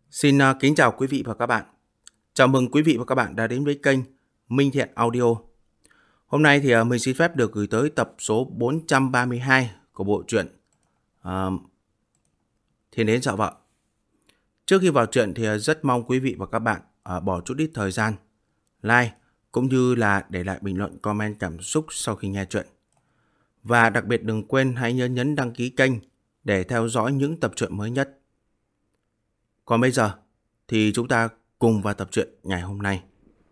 Kính chào quý vị và các bạn. Chào mừng quý vị và các bạn đã đến với kênh Minh Thiện Audio. Hôm nay thì mình xin phép được gửi tới tập số 432 của bộ truyện Thiên Đến Dạo Vợ. Trước khi vào truyện thì rất mong quý vị và các bạn bỏ chút ít thời gian like cũng như là để lại bình luận comment cảm xúc sau khi nghe truyện. Và đặc biệt đừng quên hãy nhấn đăng ký kênh để theo dõi những tập truyện mới nhất. Còn bây giờ thì chúng ta cùng vào tập truyện ngày hôm nay.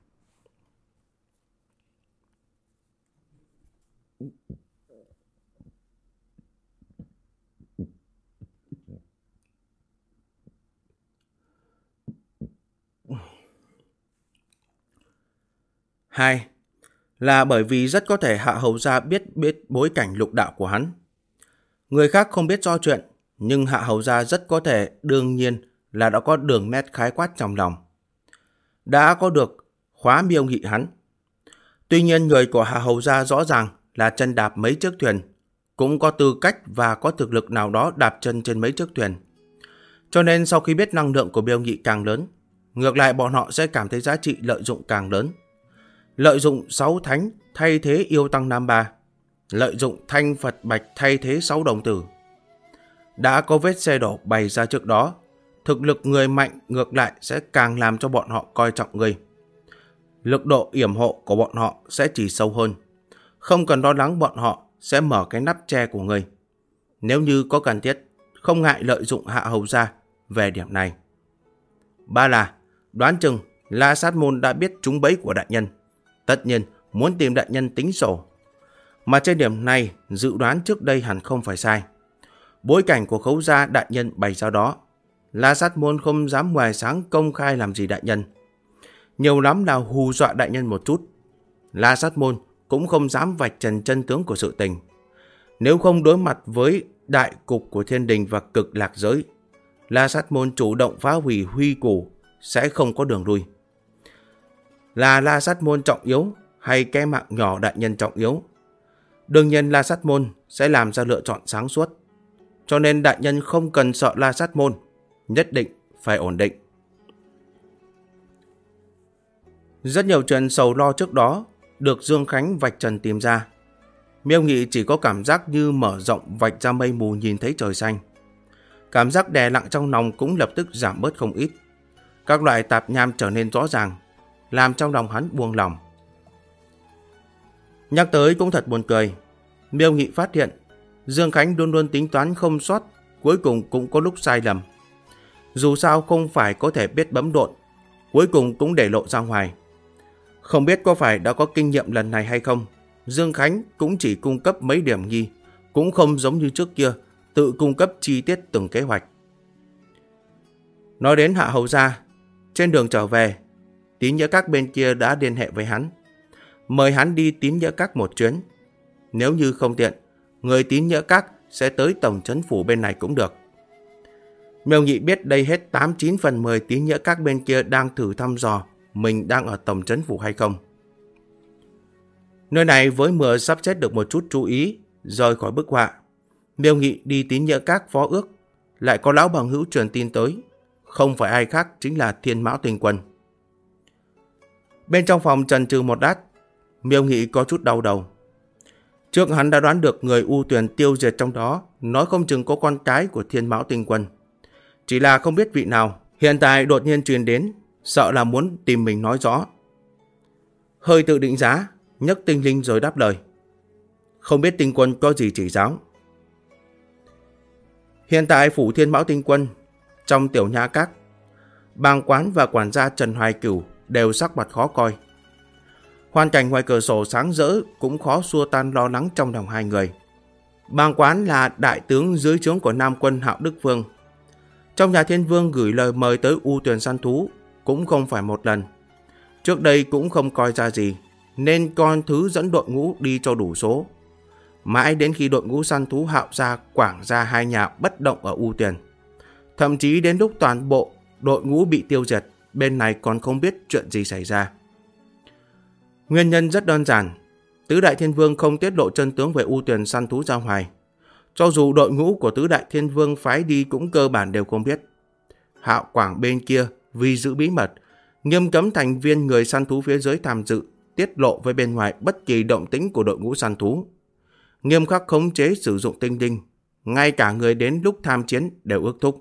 Hai là bởi vì rất có thể Hạ Hầu Gia biết bối cảnh lục đạo của hắn. Người khác không biết do chuyện, nhưng Hạ Hầu Gia rất có thể đương nhiên là đã có đường nét khái quát trong lòng. Đã có được khóa miêu nghị hắn. Tuy nhiên người của Hạ Hầu Gia rõ ràng là chân đạp mấy chiếc thuyền, cũng có tư cách và có thực lực nào đó đạp chân trên mấy chiếc thuyền. Cho nên sau khi biết năng lượng của miêu nghị càng lớn, ngược lại bọn họ sẽ cảm thấy giá trị lợi dụng càng lớn. Lợi dụng 6 thánh thay thế yêu tăng Nam Ba, lợi dụng thanh Phật Bạch thay thế 6 đồng tử. Đã có vết xe đổ bày ra trước đó, thực lực người mạnh ngược lại sẽ càng làm cho bọn họ coi trọng người. Lực độ yểm hộ của bọn họ sẽ chỉ sâu hơn. Không cần lo lắng bọn họ sẽ mở cái nắp che của người. Nếu như có cần thiết, không ngại lợi dụng Hạ Hầu Gia về điểm này. Ba là, đoán chừng La Sát Môn đã biết trúng bẫy của đại nhân. Tất nhiên muốn tìm đại nhân tính sổ. Mà trên điểm này dự đoán trước đây hẳn không phải sai. Bối cảnh của Khấu Gia đại nhân bày ra đó, La Sát Môn không dám ngoài sáng công khai làm gì đại nhân. Nhiều lắm là hù dọa đại nhân một chút. La Sát Môn cũng không dám vạch trần chân tướng của sự tình. Nếu không đối mặt với đại cục của thiên đình và cực lạc giới, La Sát Môn chủ động phá hủy huy củ sẽ không có đường lui. Là La Sát Môn trọng yếu hay cái mạng nhỏ đại nhân trọng yếu? Đương nhiên La Sát Môn sẽ làm ra lựa chọn sáng suốt. Cho nên đại nhân không cần sợ La Sát Môn, nhất định phải ổn định. Rất nhiều chuyện sầu lo trước đó được Dương Khánh vạch trần tìm ra. Miêu Nghị chỉ có cảm giác như mở rộng vạch ra mây mù nhìn thấy trời xanh. Cảm giác đè nặng trong lòng cũng lập tức giảm bớt không ít. Các loại tạp nham trở nên rõ ràng, làm trong lòng hắn buông lòng. Nhắc tới cũng thật buồn cười. Miêu Nghị phát hiện Dương Khánh luôn luôn tính toán không sót, cuối cùng cũng có lúc sai lầm. Dù sao không phải có thể biết bấm độn, cuối cùng cũng để lộ ra ngoài. Không biết có phải đã có kinh nghiệm lần này hay không, Dương Khánh cũng chỉ cung cấp mấy điểm nghi, cũng không giống như trước kia tự cung cấp chi tiết từng kế hoạch. Nói đến Hạ Hầu Gia, trên đường trở về, Tín Nghĩa Các bên kia đã liên hệ với hắn, mời hắn đi Tín Nghĩa Các một chuyến. Nếu như không tiện, người Tín Nghĩa Các sẽ tới tổng trấn phủ bên này cũng được. Miêu Nghị biết đây hết 89 phần 10 Tín Nghĩa Các bên kia đang thử thăm dò mình đang ở tổng trấn phủ hay không. Nơi này với mưa sắp chết được một chút chú ý, rời khỏi bức họa. Miêu Nghị đi Tín Nghĩa Các phó ước, lại có lão bằng hữu truyền tin tới, không phải ai khác chính là Thiên Mão Tinh Quân. Bên trong phòng chần chừ một lát, Miêu Nghị có chút đau đầu. Trước hắn đã đoán được người U Tuyền tiêu diệt trong đó, nói không chừng có con cái của Thiên Mão Tinh Quân. Chỉ là không biết vị nào, hiện tại đột nhiên truyền đến, sợ là muốn tìm mình nói rõ. Hơi tự định giá, nhấc tinh linh rồi đáp lời. Không biết Tinh Quân có gì chỉ giáo. Hiện tại phủ Thiên Mão Tinh Quân, trong Tiểu Nhã Các, bàng quán và quản gia Trần Hoài Cửu đều sắc mặt khó coi. Hoàn cảnh ngoài cửa sổ sáng rỡ cũng khó xua tan lo lắng trong lòng hai người. Bàng quán là đại tướng dưới trướng của Nam Quân Hạo Đức Vương. Trong nhà Thiên Vương gửi lời mời tới U Tuyền săn thú cũng không phải một lần. Trước đây cũng không coi ra gì, nên con thứ dẫn đội ngũ đi cho đủ số. Mãi đến khi đội ngũ săn thú Hạo Gia, Quảng Gia hai nhà bất động ở U Tuyền. Thậm chí đến lúc toàn bộ đội ngũ bị tiêu diệt, bên này còn không biết chuyện gì xảy ra. Nguyên nhân rất đơn giản, Tứ Đại Thiên Vương không tiết lộ chân tướng về U Tuyền săn thú ra ngoài. Cho dù đội ngũ của Tứ Đại Thiên Vương phái đi cũng cơ bản đều không biết. Hạo Quảng bên kia vì giữ bí mật, nghiêm cấm thành viên người săn thú phía dưới tham dự, tiết lộ với bên ngoài bất kỳ động tĩnh của đội ngũ săn thú. Nghiêm khắc khống chế sử dụng tinh đinh, ngay cả người đến lúc tham chiến đều ước thúc.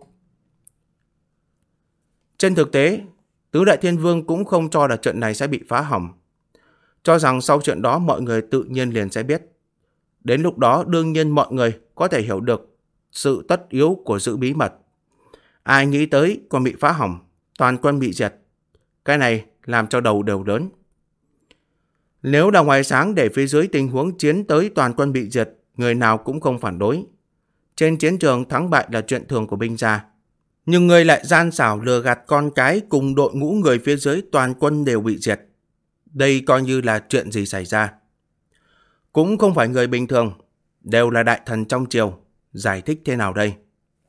Trên thực tế, Tứ Đại Thiên Vương cũng không cho là trận này sẽ bị phá hỏng. Cho rằng sau chuyện đó mọi người tự nhiên liền sẽ biết. Đến lúc đó đương nhiên mọi người có thể hiểu được sự tất yếu của giữ bí mật. Ai nghĩ tới còn bị phá hỏng, toàn quân bị diệt. Cái này làm cho đầu đều lớn. Nếu là ngoài sáng để phía dưới tình huống chiến tới toàn quân bị diệt, người nào cũng không phản đối. Trên chiến trường thắng bại là chuyện thường của binh gia. Nhưng người lại gian xảo lừa gạt con cái cùng đội ngũ người phía dưới toàn quân đều bị diệt. Đây coi như là chuyện gì xảy ra. Cũng không phải người bình thường, đều là đại thần trong triều. Giải thích thế nào đây?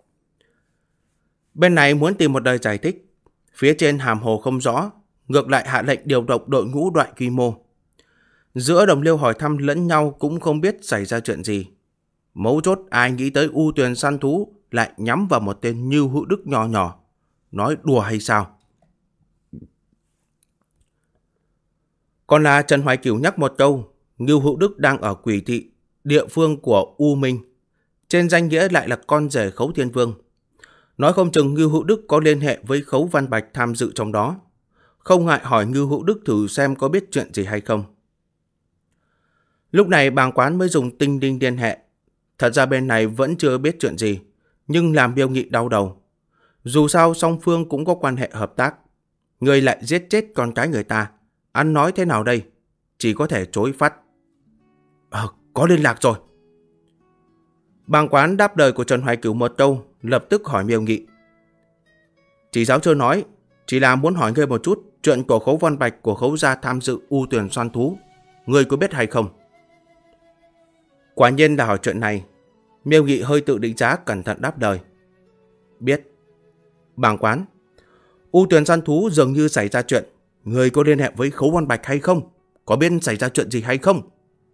Bên này muốn tìm một lời giải thích, phía trên hàm hồ không rõ, ngược lại hạ lệnh điều động đội ngũ đại quy mô. Giữa đồng liêu hỏi thăm lẫn nhau cũng không biết xảy ra chuyện gì. Mấu chốt ai nghĩ tới U Tuyền săn thú lại nhắm vào một tên Ngưu Hữu Đức nhỏ nhỏ. Nói đùa hay sao? Còn là Trần Hoài Cửu nhắc một câu, Ngưu Hữu Đức đang ở Quỷ Thị, địa phương của U Minh. Trên danh nghĩa lại là con rể Khấu Thiên Vương. Nói không chừng Ngưu Hữu Đức có liên hệ với Khấu Văn Bạch tham dự trong đó. Không ngại hỏi Ngưu Hữu Đức thử xem có biết chuyện gì hay không. Lúc này bàng quán mới dùng tinh đinh liên hệ. Thật ra bên này vẫn chưa biết chuyện gì, nhưng làm Miêu Nghị đau đầu. Dù sao song phương cũng có quan hệ hợp tác. Người lại giết chết con cái người ta. Ăn nói thế nào đây? Chỉ có thể chối phát. Có liên lạc rồi. Bàng quán đáp lời của Trần Hoài Cửu một câu, lập tức hỏi Miêu Nghị. Chỉ giáo chưa nói, chỉ là muốn hỏi ngươi một chút chuyện của Khấu Văn Bạch của Khấu gia tham dự U Tuyền săn thú. Ngươi có biết hay không? Quả nhiên là hỏi chuyện này. Miêu Nghị hơi tự định giá cẩn thận đáp lời. Biết. Bàng quán. U Tuyền săn thú dường như xảy ra chuyện. Ngươi có liên hệ với Khấu Văn Bạch hay không? Có biết xảy ra chuyện gì hay không?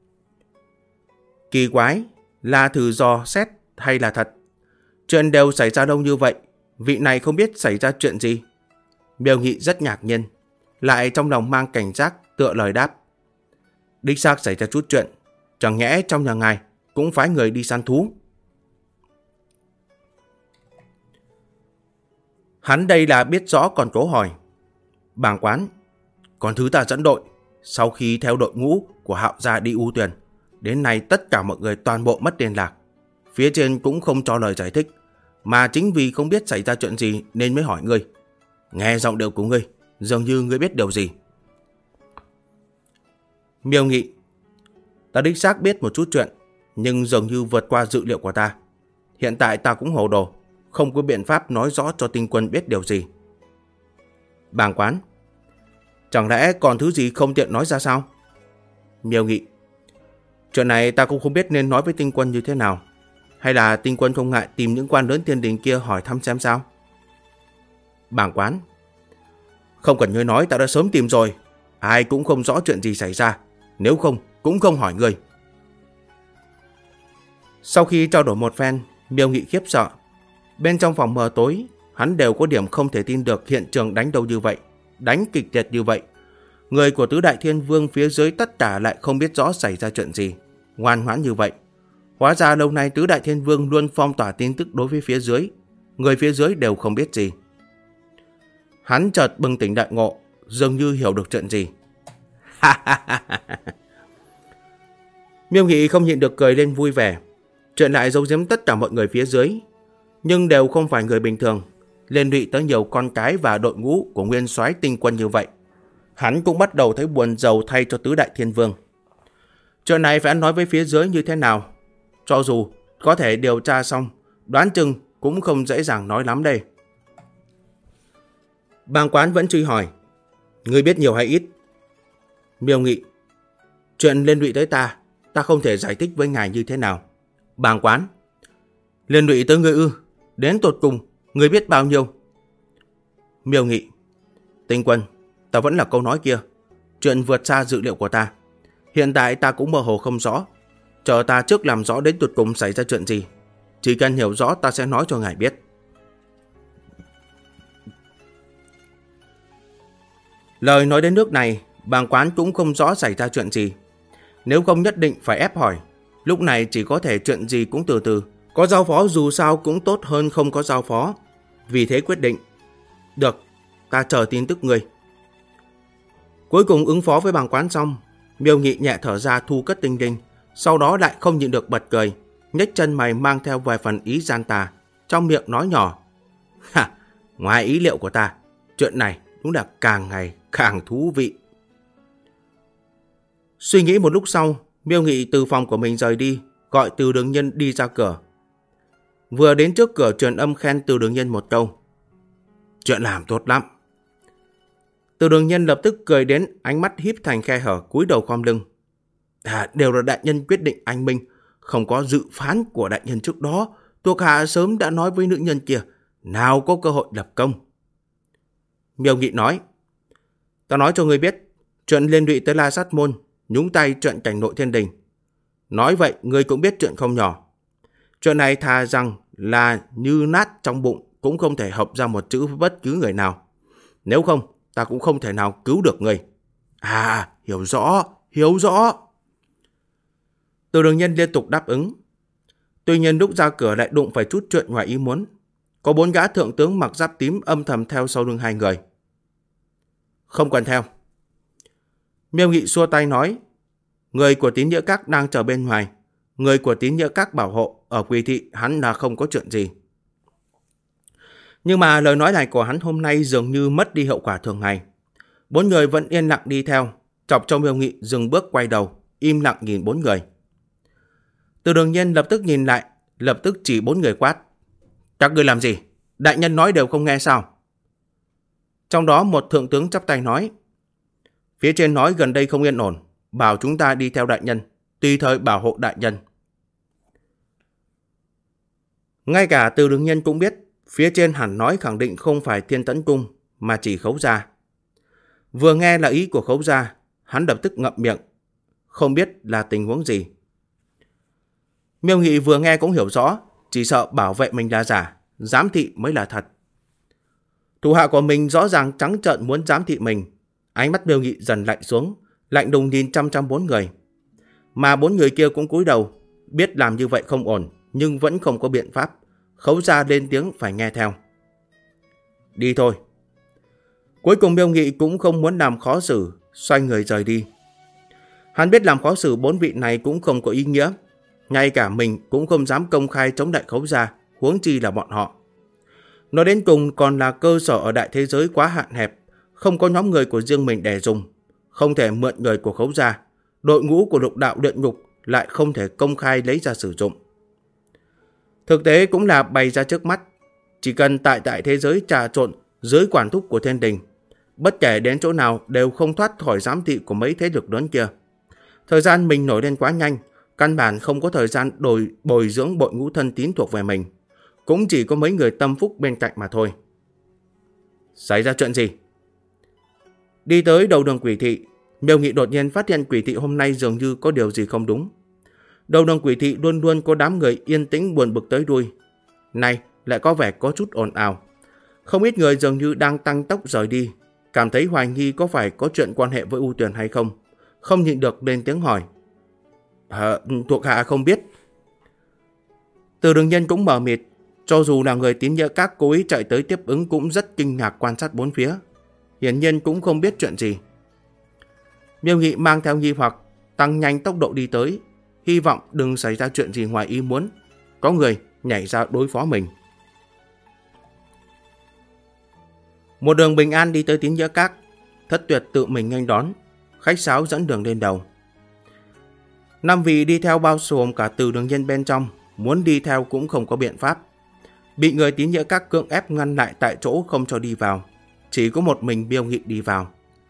Kỳ quái, là thử dò xét hay là thật? Chuyện đều xảy ra đâu như vậy, vị này không biết xảy ra chuyện gì. Miêu Nghị rất ngạc nhiên, lại trong lòng mang cảnh giác tựa lời đáp. Đích xác xảy ra chút chuyện, chẳng nhẽ trong nhà ngài cũng phái người đi săn thú. Hắn đây là biết rõ còn cố hỏi. Bàng quán, còn thứ ta dẫn đội, sau khi theo đội ngũ của Hạo gia đi U Tuyền, đến nay tất cả mọi người toàn bộ mất liên lạc. Phía trên cũng không cho lời giải thích, mà chính vì không biết xảy ra chuyện gì nên mới hỏi ngươi. Nghe giọng điệu của ngươi, dường như ngươi biết điều gì. Miêu Nghị, ta đích xác biết một chút chuyện, nhưng dường như vượt qua dự liệu của ta. Hiện tại ta cũng hồ đồ, không có biện pháp nói rõ cho tinh quân biết điều gì. Bàng quán, chẳng lẽ còn thứ gì không tiện nói ra sao? Miêu Nghị, chuyện này ta cũng không biết nên nói với tinh quân như thế nào. Hay là tinh quân không ngại tìm những quan lớn thiên đình kia hỏi thăm xem sao? Bàng quán, không cần ngươi nói, ta đã sớm tìm rồi. Ai cũng không rõ chuyện gì xảy ra, nếu không cũng không hỏi ngươi. Sau khi trao đổi một phen, Miêu Nghị khiếp sợ. Bên trong phòng mờ tối, hắn đều có điểm không thể tin được hiện trường đánh đâu như vậy, đánh kịch liệt như vậy. Người của Tứ Đại Thiên Vương phía dưới tất cả lại không biết rõ xảy ra chuyện gì, ngoan ngoãn như vậy. Hóa ra lâu nay Tứ Đại Thiên Vương luôn phong tỏa tin tức đối với phía dưới, người phía dưới đều không biết gì. Hắn chợt bừng tỉnh đại ngộ, dường như hiểu được chuyện gì. Miêu Nghị không nhịn được cười lên vui vẻ. Chuyện lại giấu giếm tất cả mọi người phía dưới, nhưng đều không phải người bình thường, liên lụy tới nhiều con cái và đội ngũ của nguyên soái tinh quân như vậy. Hắn cũng bắt đầu thấy buồn rầu thay cho Tứ Đại Thiên Vương. Chuyện này phải nói với phía dưới như thế nào? Cho dù có thể điều tra xong, đoán chừng cũng không dễ dàng nói lắm đây. Bàng quán vẫn truy hỏi. Ngươi biết nhiều hay ít? Miêu Nghị, chuyện liên lụy tới ta không thể giải thích với ngài như thế nào. Bàng quán, liên lụy tới ngươi ư? Đến tột cùng, ngươi biết bao nhiêu? Miêu Nghị, tinh quân, ta vẫn là câu nói kia. Chuyện vượt xa dự liệu của ta. Hiện tại ta cũng mơ hồ không rõ. Chờ ta trước làm rõ đến tột cùng xảy ra chuyện gì. Chỉ cần hiểu rõ ta sẽ nói cho ngài biết. Lời nói đến nước này, bàng quán cũng không rõ xảy ra chuyện gì. Nếu không nhất định phải ép hỏi. Lúc này chỉ có thể chuyện gì cũng từ từ. Có giao phó dù sao cũng tốt hơn không có giao phó. Vì thế quyết định. Được, ta chờ tin tức ngươi. Cuối cùng ứng phó với bàng quán xong, Miêu Nghị nhẹ thở ra thu cất tinh linh, sau đó lại không nhịn được bật cười, nhếch chân mày mang theo vài phần ý gian tà, trong miệng nói nhỏ. Ha, ngoài ý liệu của ta, chuyện này đúng là càng ngày càng thú vị. Suy nghĩ một lúc sau, Miêu Nghị từ phòng của mình rời đi, gọi Từ Đường Nhân đi ra cửa. Vừa đến trước cửa truyền âm khen Từ Đường Nhân một câu. Chuyện làm tốt lắm. Từ Đường Nhân lập tức cười đến, ánh mắt híp thành khe hở, cúi đầu khom lưng. Đều là đại nhân quyết định anh minh, không có dự phán của đại nhân trước đó, thuộc hạ sớm đã nói với nữ nhân kia, nào có cơ hội lập công. Miêu Nghị nói, ta nói cho ngươi biết, chuyện liên lụy tới La Sát Môn, nhúng tay chuyện cảnh nội thiên đình. Nói vậy ngươi cũng biết chuyện không nhỏ. Chuyện này thà rằng là như nát trong bụng cũng không thể hợp ra một chữ với bất cứ người nào. Nếu không, ta cũng không thể nào cứu được ngươi. Hiểu rõ, hiểu rõ. Từ Đường Nhân liên tục đáp ứng. Tuy nhiên lúc ra cửa lại đụng phải chút chuyện ngoài ý muốn. Có 4 gã thượng tướng mặc giáp tím âm thầm theo sau lưng 2 người. Không cần theo. Miêu Nghị xua tay nói, người của Tín Nghĩa Các đang chờ bên ngoài. Người của Tín Nghĩa Các bảo hộ, ở Quỳ Thị hắn là không có chuyện gì. Nhưng mà lời nói này của hắn hôm nay dường như mất đi hiệu quả thường ngày. 4 người vẫn yên lặng đi theo, chọc cho Miêu Nghị dừng bước quay đầu, im lặng nhìn 4 người. Từ Đường Nhân lập tức nhìn lại, lập tức chỉ 4 người quát. Các ngươi làm gì? Đại nhân nói đều không nghe sao? Trong đó một thượng tướng chắp tay nói, phía trên nói gần đây không yên ổn, bảo chúng ta đi theo đại nhân, tùy thời bảo hộ đại nhân. Ngay cả Từ Đường Nhân cũng biết, phía trên hẳn nói khẳng định không phải Thiên Tẫn Cung, mà chỉ Khấu Gia. Vừa nghe là ý của Khấu Gia, hắn lập tức ngậm miệng, không biết là tình huống gì. Miêu Nghị vừa nghe cũng hiểu rõ, chỉ sợ bảo vệ mình là giả, giám thị mới là thật. Thủ hạ của mình rõ ràng trắng trợn muốn giám thị mình. Ánh mắt Miêu Nghị dần lạnh xuống, lạnh đùng nhìn chăm chăm 4 người. Mà 4 người kia cũng cúi đầu, biết làm như vậy không ổn, nhưng vẫn không có biện pháp. Khấu Gia lên tiếng phải nghe theo. Đi thôi. Cuối cùng Miêu Nghị cũng không muốn làm khó xử, xoay người rời đi. Hắn biết làm khó xử 4 vị này cũng không có ý nghĩa. Ngay cả mình cũng không dám công khai chống lại Khấu Gia, huống chi là bọn họ. Nói đến cùng còn là cơ sở ở đại thế giới quá hạn hẹp, không có nhóm người của riêng mình để dùng, không thể mượn người của Khấu Gia, đội ngũ của Lục Đạo Luyện Ngục lại không thể công khai lấy ra sử dụng. Thực tế cũng là bày ra trước mắt, chỉ cần tại thế giới trà trộn dưới quản thúc của thiên đình, bất kể đến chỗ nào đều không thoát khỏi giám thị của mấy thế lực lớn kia. Thời gian mình nổi lên quá nhanh, căn bản không có thời gian bồi dưỡng đội ngũ thân tín thuộc về mình, cũng chỉ có mấy người tâm phúc bên cạnh mà thôi. Xảy ra chuyện gì? Đi tới đầu đường Quỷ Thị, Miêu Nghị đột nhiên phát hiện Quỷ Thị hôm nay dường như có điều gì không đúng. Đầu đường Quỷ Thị luôn luôn có đám người yên tĩnh buồn bực tới đuôi, nay lại có vẻ có chút ồn ào. Không ít người dường như đang tăng tốc rời đi, cảm thấy hoài nghi có phải có chuyện quan hệ với U Tuyền hay không, không nhịn được lên tiếng hỏi. Thuộc hạ không biết. Từ Đường Nhân cũng mờ mịt, cho dù là người Tín Nghĩa Các cố ý chạy tới tiếp ứng cũng rất kinh ngạc quan sát 4 phía, hiển nhiên cũng không biết chuyện gì. Miêu Nghị mang theo nghi hoặc, tăng nhanh tốc độ đi tới, hy vọng đừng xảy ra chuyện gì ngoài ý muốn, có người nhảy ra đối phó mình. Một đường bình an đi tới Tín Nghĩa Các, Thất Tuyệt tự mình nghênh đón, khách sáo dẫn đường lên đầu. 5 vị đi theo bao gồm cả Từ Đường Nhân bên trong, muốn đi theo cũng không có biện pháp, bị người Tín Nghĩa Các cưỡng ép ngăn lại tại chỗ không cho đi vào, chỉ có một mình Miêu Nghị đi vào.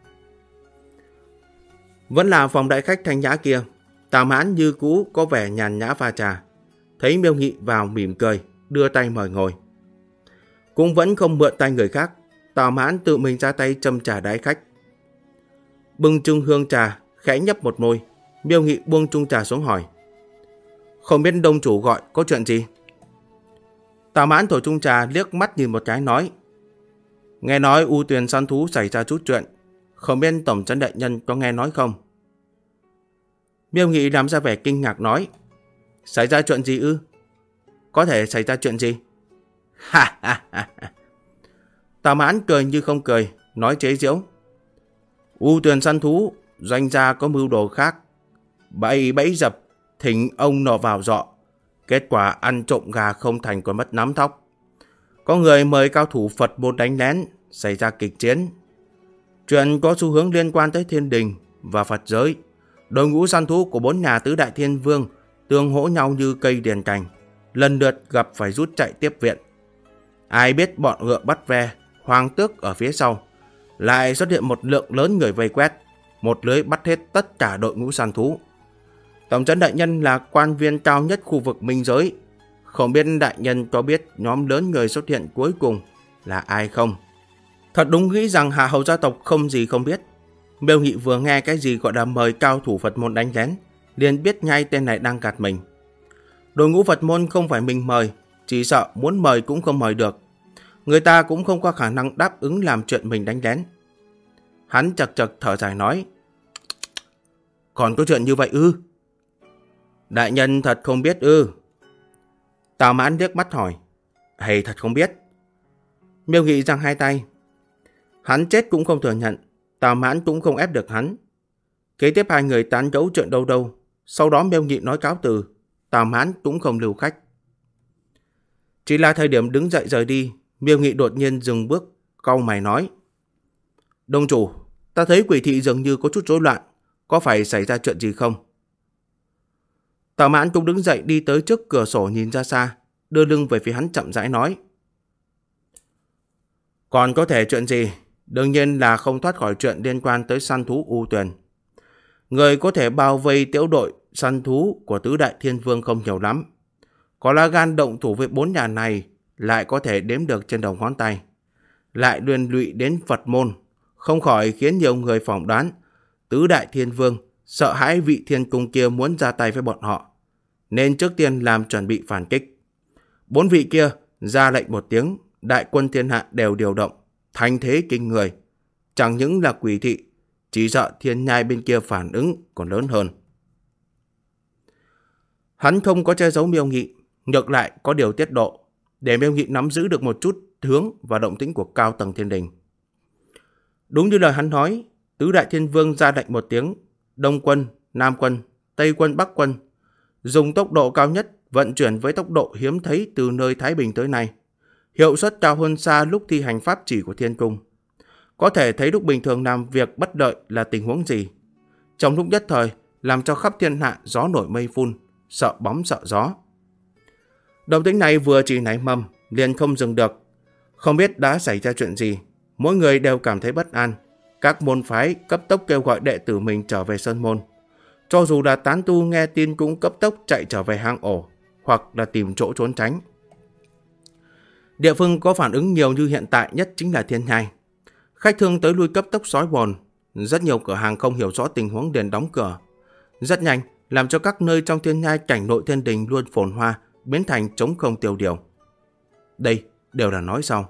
Vẫn là phòng đại khách thanh nhã kia, Tào Mãn như cũ có vẻ nhàn nhã pha trà, thấy Miêu Nghị vào mỉm cười, đưa tay mời ngồi. Cũng vẫn không mượn tay người khác, Tào Mãn tự mình ra tay châm trà đái khách. Bưng chung hương trà, khẽ nhấp một môi, Miêu Nghị buông chung trà xuống hỏi. Không biết đông chủ gọi có chuyện gì? Tào Mãn thổi chung trà liếc mắt nhìn một cái nói. Nghe nói U Tuyền săn thú xảy ra chút chuyện, Không biết tổng trấn đại nhân có nghe nói không? Miêu Nghị làm ra vẻ kinh ngạc nói. Xảy ra chuyện gì ư? Có thể xảy ra chuyện gì? Ha ha ha. Tào Mãn cười như không cười, nói chế giễu. U Tuyền săn thú, doanh gia có mưu đồ khác. Bẫy dập, thỉnh ông nọ vào dọ. Kết quả ăn trộm gà không thành còn mất nắm thóc. Có người mời cao thủ Phật môn đánh lén, xảy ra kịch chiến. Chuyện có xu hướng liên quan tới thiên đình và Phật giới. Đội ngũ săn thú của 4 nhà tứ đại thiên vương tương hỗ nhau như cây điền cành, lần lượt gặp phải rút chạy tiếp viện. Ai biết bọn ngựa bắt ve, hoàng tước ở phía sau, lại xuất hiện một lượng lớn người vây quét, một lưới bắt hết tất cả đội ngũ săn thú. Tổng trấn đại nhân là quan viên cao nhất khu vực minh giới, không biết đại nhân có biết nhóm lớn người xuất hiện cuối cùng là ai không? Thật đúng nghĩ rằng Hạ Hầu gia tộc không gì không biết. Miêu Nghị vừa nghe cái gì gọi là mời cao thủ Phật môn đánh lén, liền biết ngay tên này đang gạt mình. Đội ngũ Phật môn không phải mình mời, chỉ sợ muốn mời cũng không mời được. Người ta cũng không có khả năng đáp ứng làm chuyện mình đánh lén. Hắn chật chật thở dài nói. Còn có chuyện như vậy ư? Đại nhân thật không biết ư? Tào Mãn liếc mắt hỏi. Hay thật không biết? Miêu Nghị giang hai tay. Hắn chết cũng không thừa nhận, Tào Mãn cũng không ép được hắn. Kế tiếp hai người tán gẫu chuyện đâu đâu. Sau đó Miêu Nghị nói cáo từ, Tào Mãn cũng không lưu khách. Chỉ là thời điểm đứng dậy rời đi, Miêu Nghị đột nhiên dừng bước, cau mày nói. Đông chủ, ta thấy quỷ thị dường như có chút rối loạn, có phải xảy ra chuyện gì không? Tào Mãn cũng đứng dậy đi tới trước cửa sổ nhìn ra xa, đưa lưng về phía hắn chậm rãi nói. Còn có thể chuyện gì? Đương nhiên là không thoát khỏi chuyện liên quan tới săn thú U Tuyền. Người có thể bao vây tiểu đội săn thú của tứ đại thiên vương không nhiều lắm. Có lá gan động thủ với 4 nhà này lại có thể đếm được trên đầu ngón tay. Lại liên lụy đến Phật môn, không khỏi khiến nhiều người phỏng đoán tứ đại thiên vương sợ hãi vị thiên cung kia muốn ra tay với bọn họ, nên trước tiên làm chuẩn bị phản kích. 4 vị kia ra lệnh một tiếng, đại quân thiên hạ đều điều động, thành thế kinh người. Chẳng những là quỷ thị, chỉ sợ thiên nhai bên kia phản ứng còn lớn hơn. Hắn không có che giấu Miêu Nghị, ngược lại có điều tiết độ, để Miêu Nghị nắm giữ được một chút hướng và động tĩnh của cao tầng thiên đình. Đúng như lời hắn nói, tứ đại thiên vương ra lệnh một tiếng, Đông quân, Nam quân, Tây quân, Bắc quân dùng tốc độ cao nhất vận chuyển với tốc độ hiếm thấy từ nơi Thái Bình tới nay, hiệu suất cao hơn xa lúc thi hành pháp chỉ của thiên cung. Có thể thấy lúc bình thường làm việc bất đợi là tình huống gì. Trong lúc nhất thời làm cho khắp thiên hạ gió nổi mây phun, sợ bóng sợ gió. Động tĩnh này vừa chỉ nảy mầm liền không dừng được. Không biết đã xảy ra chuyện gì, mỗi người đều cảm thấy bất an. Các môn phái cấp tốc kêu gọi đệ tử mình trở về sơn môn. Cho dù là tán tu nghe tin cũng cấp tốc chạy trở về hang ổ, hoặc là tìm chỗ trốn tránh. Địa phương có phản ứng nhiều như hiện tại nhất chính là Thiên Nhai. Khách thương tới lui cấp tốc xói bồn, rất nhiều cửa hàng không hiểu rõ tình huống liền đóng cửa. Rất nhanh làm cho các nơi trong Thiên Nhai cảnh nội thiên đình luôn phồn hoa biến thành trống không tiêu điều. Đây đều là nói sau.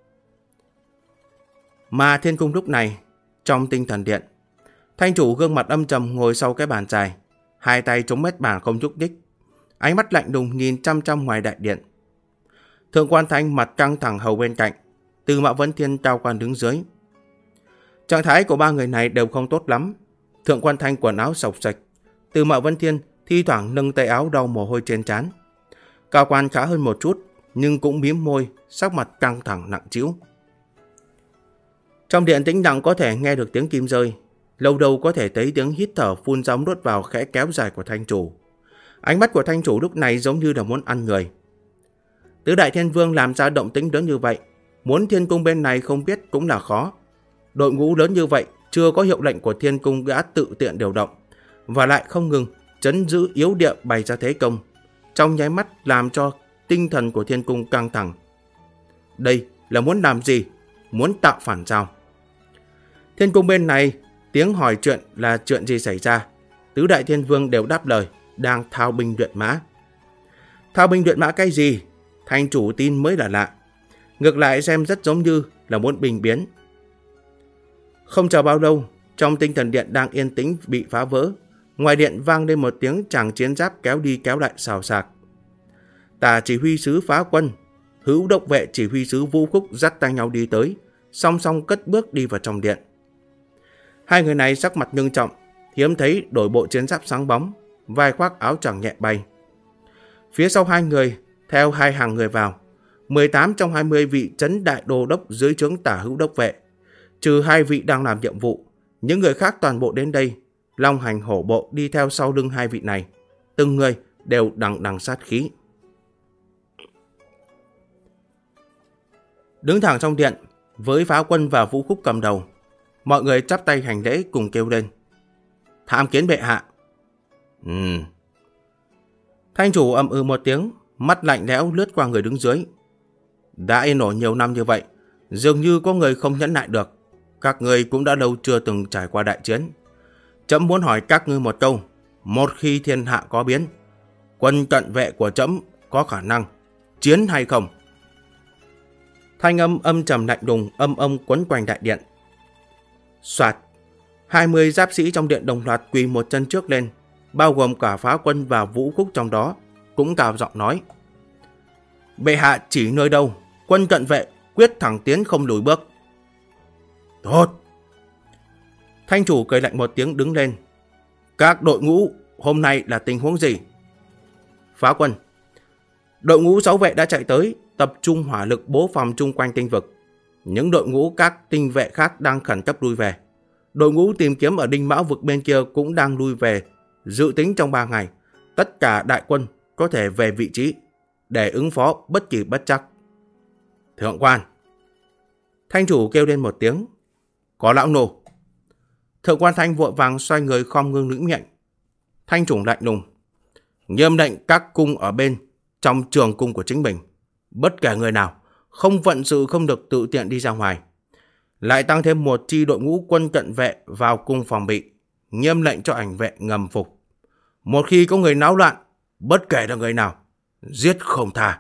Mà thiên cung lúc này, trong tinh thần điện, thanh chủ gương mặt âm trầm ngồi sau cái bàn dài, hai tay chống mép bàn không nhúc nhích, ánh mắt lạnh lùng nhìn chăm chăm ngoài đại điện. Thượng quan Thanh mặt căng thẳng hầu bên cạnh, Tư Mã Vấn Thiên cao quan đứng dưới. Trạng thái của ba người này đều không tốt lắm. Thượng quan Thanh quần áo sộc sạch, Tư Mã Vấn Thiên thi thoảng nâng tay áo đau mồ hôi trên trán. Cao quan khá hơn một chút, nhưng cũng mím môi, sắc mặt căng thẳng nặng trĩu. Trong điện tĩnh lặng có thể nghe được tiếng kim rơi, lâu đâu có thể thấy tiếng hít thở phun ra nuốt vào khẽ kéo dài của thanh chủ. Ánh mắt của thanh chủ lúc này giống như là muốn ăn người. Tứ đại thiên vương làm ra động tĩnh lớn như vậy, muốn thiên cung bên này không biết cũng là khó. Đội ngũ lớn như vậy chưa có hiệu lệnh của thiên cung đã tự tiện điều động, và lại không ngừng trấn giữ yếu địa bày ra thế công, trong nháy mắt làm cho tinh thần của thiên cung căng thẳng. Đây là muốn làm gì? Muốn tạo phản sao? Thiên cung bên này tiếng hỏi chuyện là chuyện gì xảy ra, tứ đại thiên vương đều đáp lời đang thao binh luyện mã. Thao binh luyện mã cái gì? Thành chủ tin mới là lạ. Ngược lại xem rất giống như là muốn bình biến. Không chờ bao lâu, trong tinh thần điện đang yên tĩnh bị phá vỡ, ngoài điện vang lên một tiếng tràng chiến giáp kéo đi kéo lại xào xạc. Tả chỉ huy sứ Phá Quân, Hữu Đốc vệ chỉ huy sứ Vũ Khúc dắt tay nhau đi tới, song song cất bước đi vào trong điện. Hai người này sắc mặt nghiêm trọng, hiếm thấy đổi bộ chiến giáp sáng bóng, vai khoác áo choàng nhẹ bay. Phía sau hai người, theo hai hàng người vào, 18 trong 20 vị trấn đại đô đốc dưới trướng Tả Hữu Đốc vệ, trừ hai vị đang làm nhiệm vụ, những người khác toàn bộ đến đây, long hành hổ bộ đi theo sau lưng hai vị này, từng người đều đằng đằng sát khí. Đứng thẳng trong điện, với Phá Quân và Vũ Khúc cầm đầu, mọi người chắp tay hành lễ cùng kêu lên: "Tham kiến bệ hạ." Thanh chủ ậm ừ một tiếng, mắt lạnh lẽo lướt qua người đứng dưới. Đã yên ổn nhiều năm như vậy, dường như có người không nhẫn nại được. Các ngươi cũng đã lâu chưa từng trải qua đại chiến. Trẫm muốn hỏi các ngươi một câu: một khi thiên hạ có biến, quân cận vệ của trẫm có khả năng chiến hay không? Thanh âm âm trầm lạnh lùng âm quấn quanh đại điện. Soạt, 20 giáp sĩ trong điện đồng loạt quỳ một chân trước lên, bao gồm cả Phá Quân và Vũ Khúc trong đó, cũng cao giọng nói: "Bệ hạ chỉ nơi đâu, quân cận vệ quyết thẳng tiến không lùi bước." Tốt. Thanh chủ cười lạnh một tiếng đứng lên. "Các đội ngũ hôm nay là tình huống gì?" Phá Quân: "Đội ngũ 6 vệ đã chạy tới, tập trung hỏa lực bố phòng chung quanh tinh vực. Những đội ngũ các tinh vệ khác đang khẩn cấp lui về. Đội ngũ tìm kiếm ở Đinh Mão vực bên kia cũng đang lui về. Dự tính trong 3 ngày, tất cả đại quân có thể về vị trí để ứng phó bất kỳ bất trắc." Thượng quan. Thanh chủ kêu lên một tiếng: "Có lão nô." Thượng quan Thanh vội vàng xoay người khom lưng lĩnh mệnh. Thanh chủ lạnh lùng: "Nghiêm lệnh các cung ở bên trong trường cung của chính mình, bất kể người nào không vận sự không được tự tiện đi ra ngoài. Lại tăng thêm một chi đội ngũ quân cận vệ vào cung phòng bị, nghiêm lệnh cho ảnh vệ ngầm phục. Một khi có người náo loạn, bất kể là người nào, giết không tha."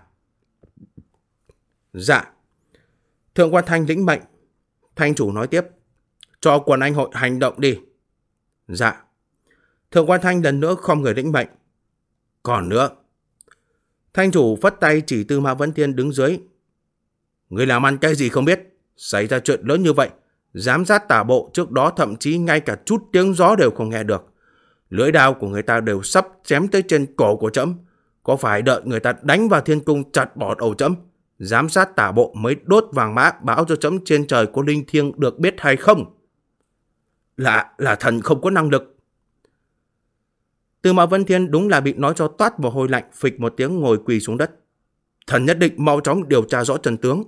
Dạ. Thượng quan Thanh lĩnh mệnh. Thanh chủ nói tiếp: "Cho quần anh hội hành động đi." Dạ. Thượng quan Thanh lần nữa khom người lĩnh mệnh. "Còn nữa." Thanh chủ phất tay chỉ Tư Mã Vấn Thiên đứng dưới: "Người làm ăn cái gì không biết, xảy ra chuyện lớn như vậy, giám sát tả bộ trước đó thậm chí ngay cả chút tiếng gió đều không nghe được. Lưỡi đao của người ta đều sắp chém tới trên cổ của trẫm, có phải đợi người ta đánh vào thiên cung chặt bỏ đầu trẫm, giám sát tả bộ mới đốt vàng mã báo cho trẫm trên trời có linh thiêng được biết hay không? Là thần không có năng lực." Tư Mã Vân Thiên đúng là bị nói cho toát mồ hôi lạnh, phịch một tiếng ngồi quỳ xuống đất. "Thần nhất định mau chóng điều tra rõ chân tướng."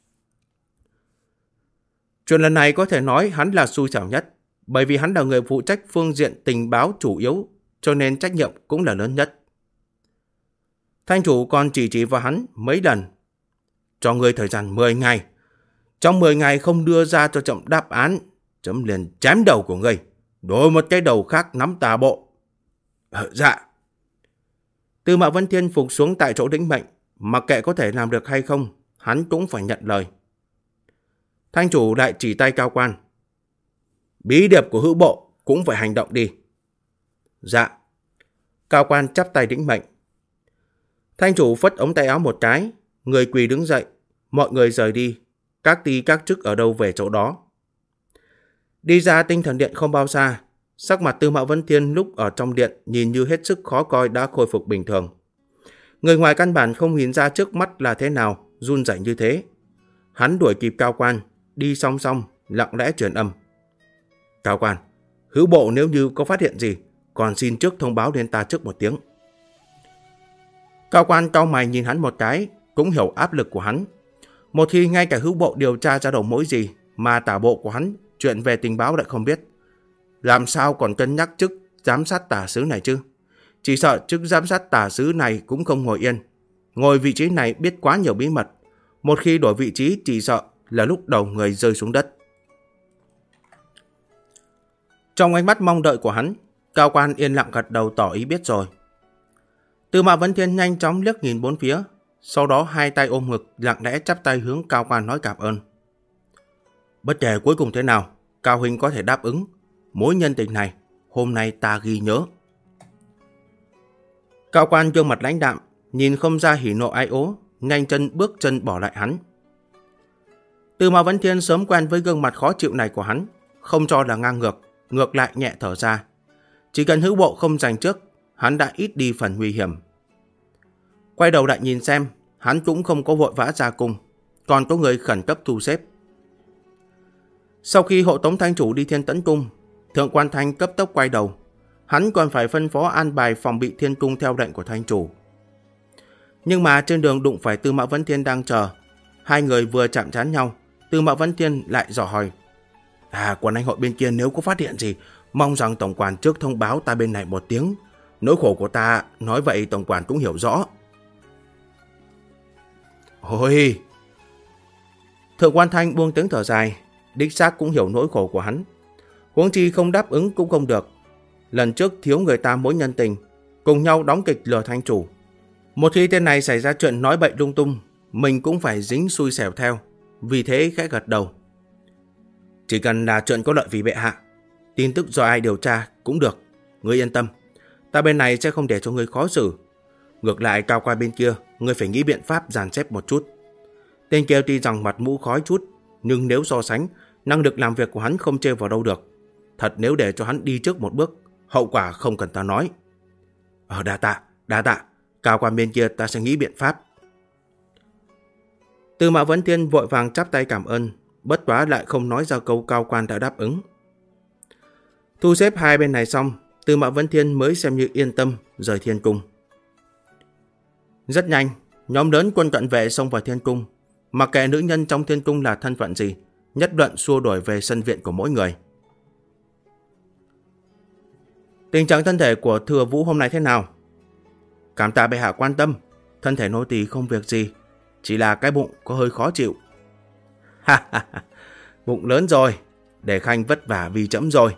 Chuyện lần này có thể nói hắn là xui xẻo nhất, bởi vì hắn là người phụ trách phương diện tình báo chủ yếu, cho nên trách nhiệm cũng là lớn nhất. Thanh chủ còn chỉ vào hắn mấy lần: "Cho ngươi thời gian 10 ngày. Trong 10 ngày không đưa ra cho trẫm đáp án, trẫm liền chém đầu của ngươi, đổi một cái đầu khác nắm tả bộ." Dạ. Tư Mã Vân Thiên phục xuống tại chỗ lĩnh mệnh, mặc kệ có thể làm được hay không, hắn cũng phải nhận lời. Thanh chủ lại chỉ tay Cao Quan: "Bí điệp của Hữu bộ cũng phải hành động đi." Dạ. Cao Quan chắp tay lĩnh mệnh. Thanh chủ phất ống tay áo một cái, người quỳ đứng dậy, mọi người rời đi, các ty các chức ở đâu về chỗ đó. Đi ra tinh thần điện không bao xa, sắc mặt Tư Mã Vân Thiên lúc ở trong điện nhìn như hết sức khó coi đã khôi phục bình thường. Người ngoài căn bản không nhìn ra trước mắt là thế nào, run rẩy như thế. Hắn đuổi kịp Cao Quan, đi song song, lặng lẽ truyền âm: "Cao Quan, Hữu bộ nếu như có phát hiện gì, còn xin trước thông báo đến ta trước một tiếng." Cao Quan cau mày nhìn hắn một cái, cũng hiểu áp lực của hắn. Một khi ngay cả Hữu bộ điều tra ra đầu mối gì mà tả bộ của hắn chuyện về tình báo lại không biết, làm sao còn cân nhắc chức giám sát tả sứ này chứ? Chỉ sợ chức giám sát tả sứ này cũng không ngồi yên. Ngồi vị trí này biết quá nhiều bí mật. Một khi đổi vị trí chỉ sợ là lúc đầu người rơi xuống đất. Trong ánh mắt mong đợi của hắn, Cao Quan yên lặng gật đầu tỏ ý biết rồi. Tư Mã Vấn Thiên nhanh chóng liếc nhìn bốn phía, sau đó hai tay ôm ngực lặng lẽ chắp tay hướng Cao Quan nói cảm ơn. "Bất kể cuối cùng thế nào, Cao huynh có thể đáp ứng. Mối nhân tình này, hôm nay ta ghi nhớ. Cao quan gương mặt lãnh đạm, nhìn không ra hỉ nộ ái ố, nhanh chân bước chân bỏ lại hắn. Tư Mã Vấn Thiên sớm quen với gương mặt khó chịu này của hắn, không cho là ngang ngược, ngược lại nhẹ thở ra. Chỉ cần hữu bộ không giành trước, hắn đã ít đi phần nguy hiểm. Quay đầu lại nhìn xem, hắn cũng không có vội vã ra cung, còn có người khẩn cấp thu xếp. Sau khi hộ tống Thanh chủ đi Thiên Tẫn Cung, Thượng quan Thanh cấp tốc quay đầu. Hắn còn phải phân phó an bài phòng bị Thiên Cung theo lệnh của Thanh chủ. Nhưng mà trên đường đụng phải Tư Mã Vấn Thiên đang chờ. Hai người vừa chạm trán nhau, Tư Mã Vấn Thiên lại dò hỏi: Quan anh hội bên kia nếu có phát hiện gì, mong rằng tổng quản trước thông báo ta bên này một tiếng. Nỗi khổ của ta, nói vậy tổng quản cũng hiểu rõ. Ôi! Thượng quan Thanh buông tiếng thở dài, đích xác cũng hiểu nỗi khổ của hắn. Huống chi không đáp ứng cũng không được. Lần trước thiếu người ta mối nhân tình, cùng nhau đóng kịch lừa Thanh chủ. Một khi tên này xảy ra chuyện nói bậy lung tung, mình cũng phải dính xui xẻo theo. Vì thế khẽ gật đầu. Chỉ cần là chuyện có lợi vì bệ hạ, tin tức do ai điều tra cũng được. Ngươi yên tâm, ta bên này sẽ không để cho ngươi khó xử. Ngược lại Cao quan bên kia, ngươi phải nghĩ biện pháp dàn xếp một chút. Tên kia tuy rằng mặt mũi khói chút, nhưng nếu so sánh, năng lực làm việc của hắn không chê vào đâu được. Thật nếu để cho hắn đi trước một bước, hậu quả không cần ta nói. Đa tạ, Cao quan bên kia ta sẽ nghĩ biện pháp. Tư Mã Vấn Thiên vội vàng chắp tay cảm ơn, bất quá lại không nói ra câu Cao quan đã đáp ứng. Thu xếp hai bên này xong, Tư Mã Vấn Thiên mới xem như yên tâm rời Thiên Cung. Rất nhanh, nhóm lớn quân cận vệ xông vào Thiên Cung, mặc kệ nữ nhân trong Thiên Cung là thân phận gì, nhất luận xua đuổi về sân viện của mỗi người. Tình trạng thân thể của Thừa Vũ hôm nay thế nào? Cảm tạ bệ hạ quan tâm, thân thể nô tỳ không việc gì, chỉ là cái bụng có hơi khó chịu. Bụng lớn rồi, để khanh vất vả vì trẫm rồi.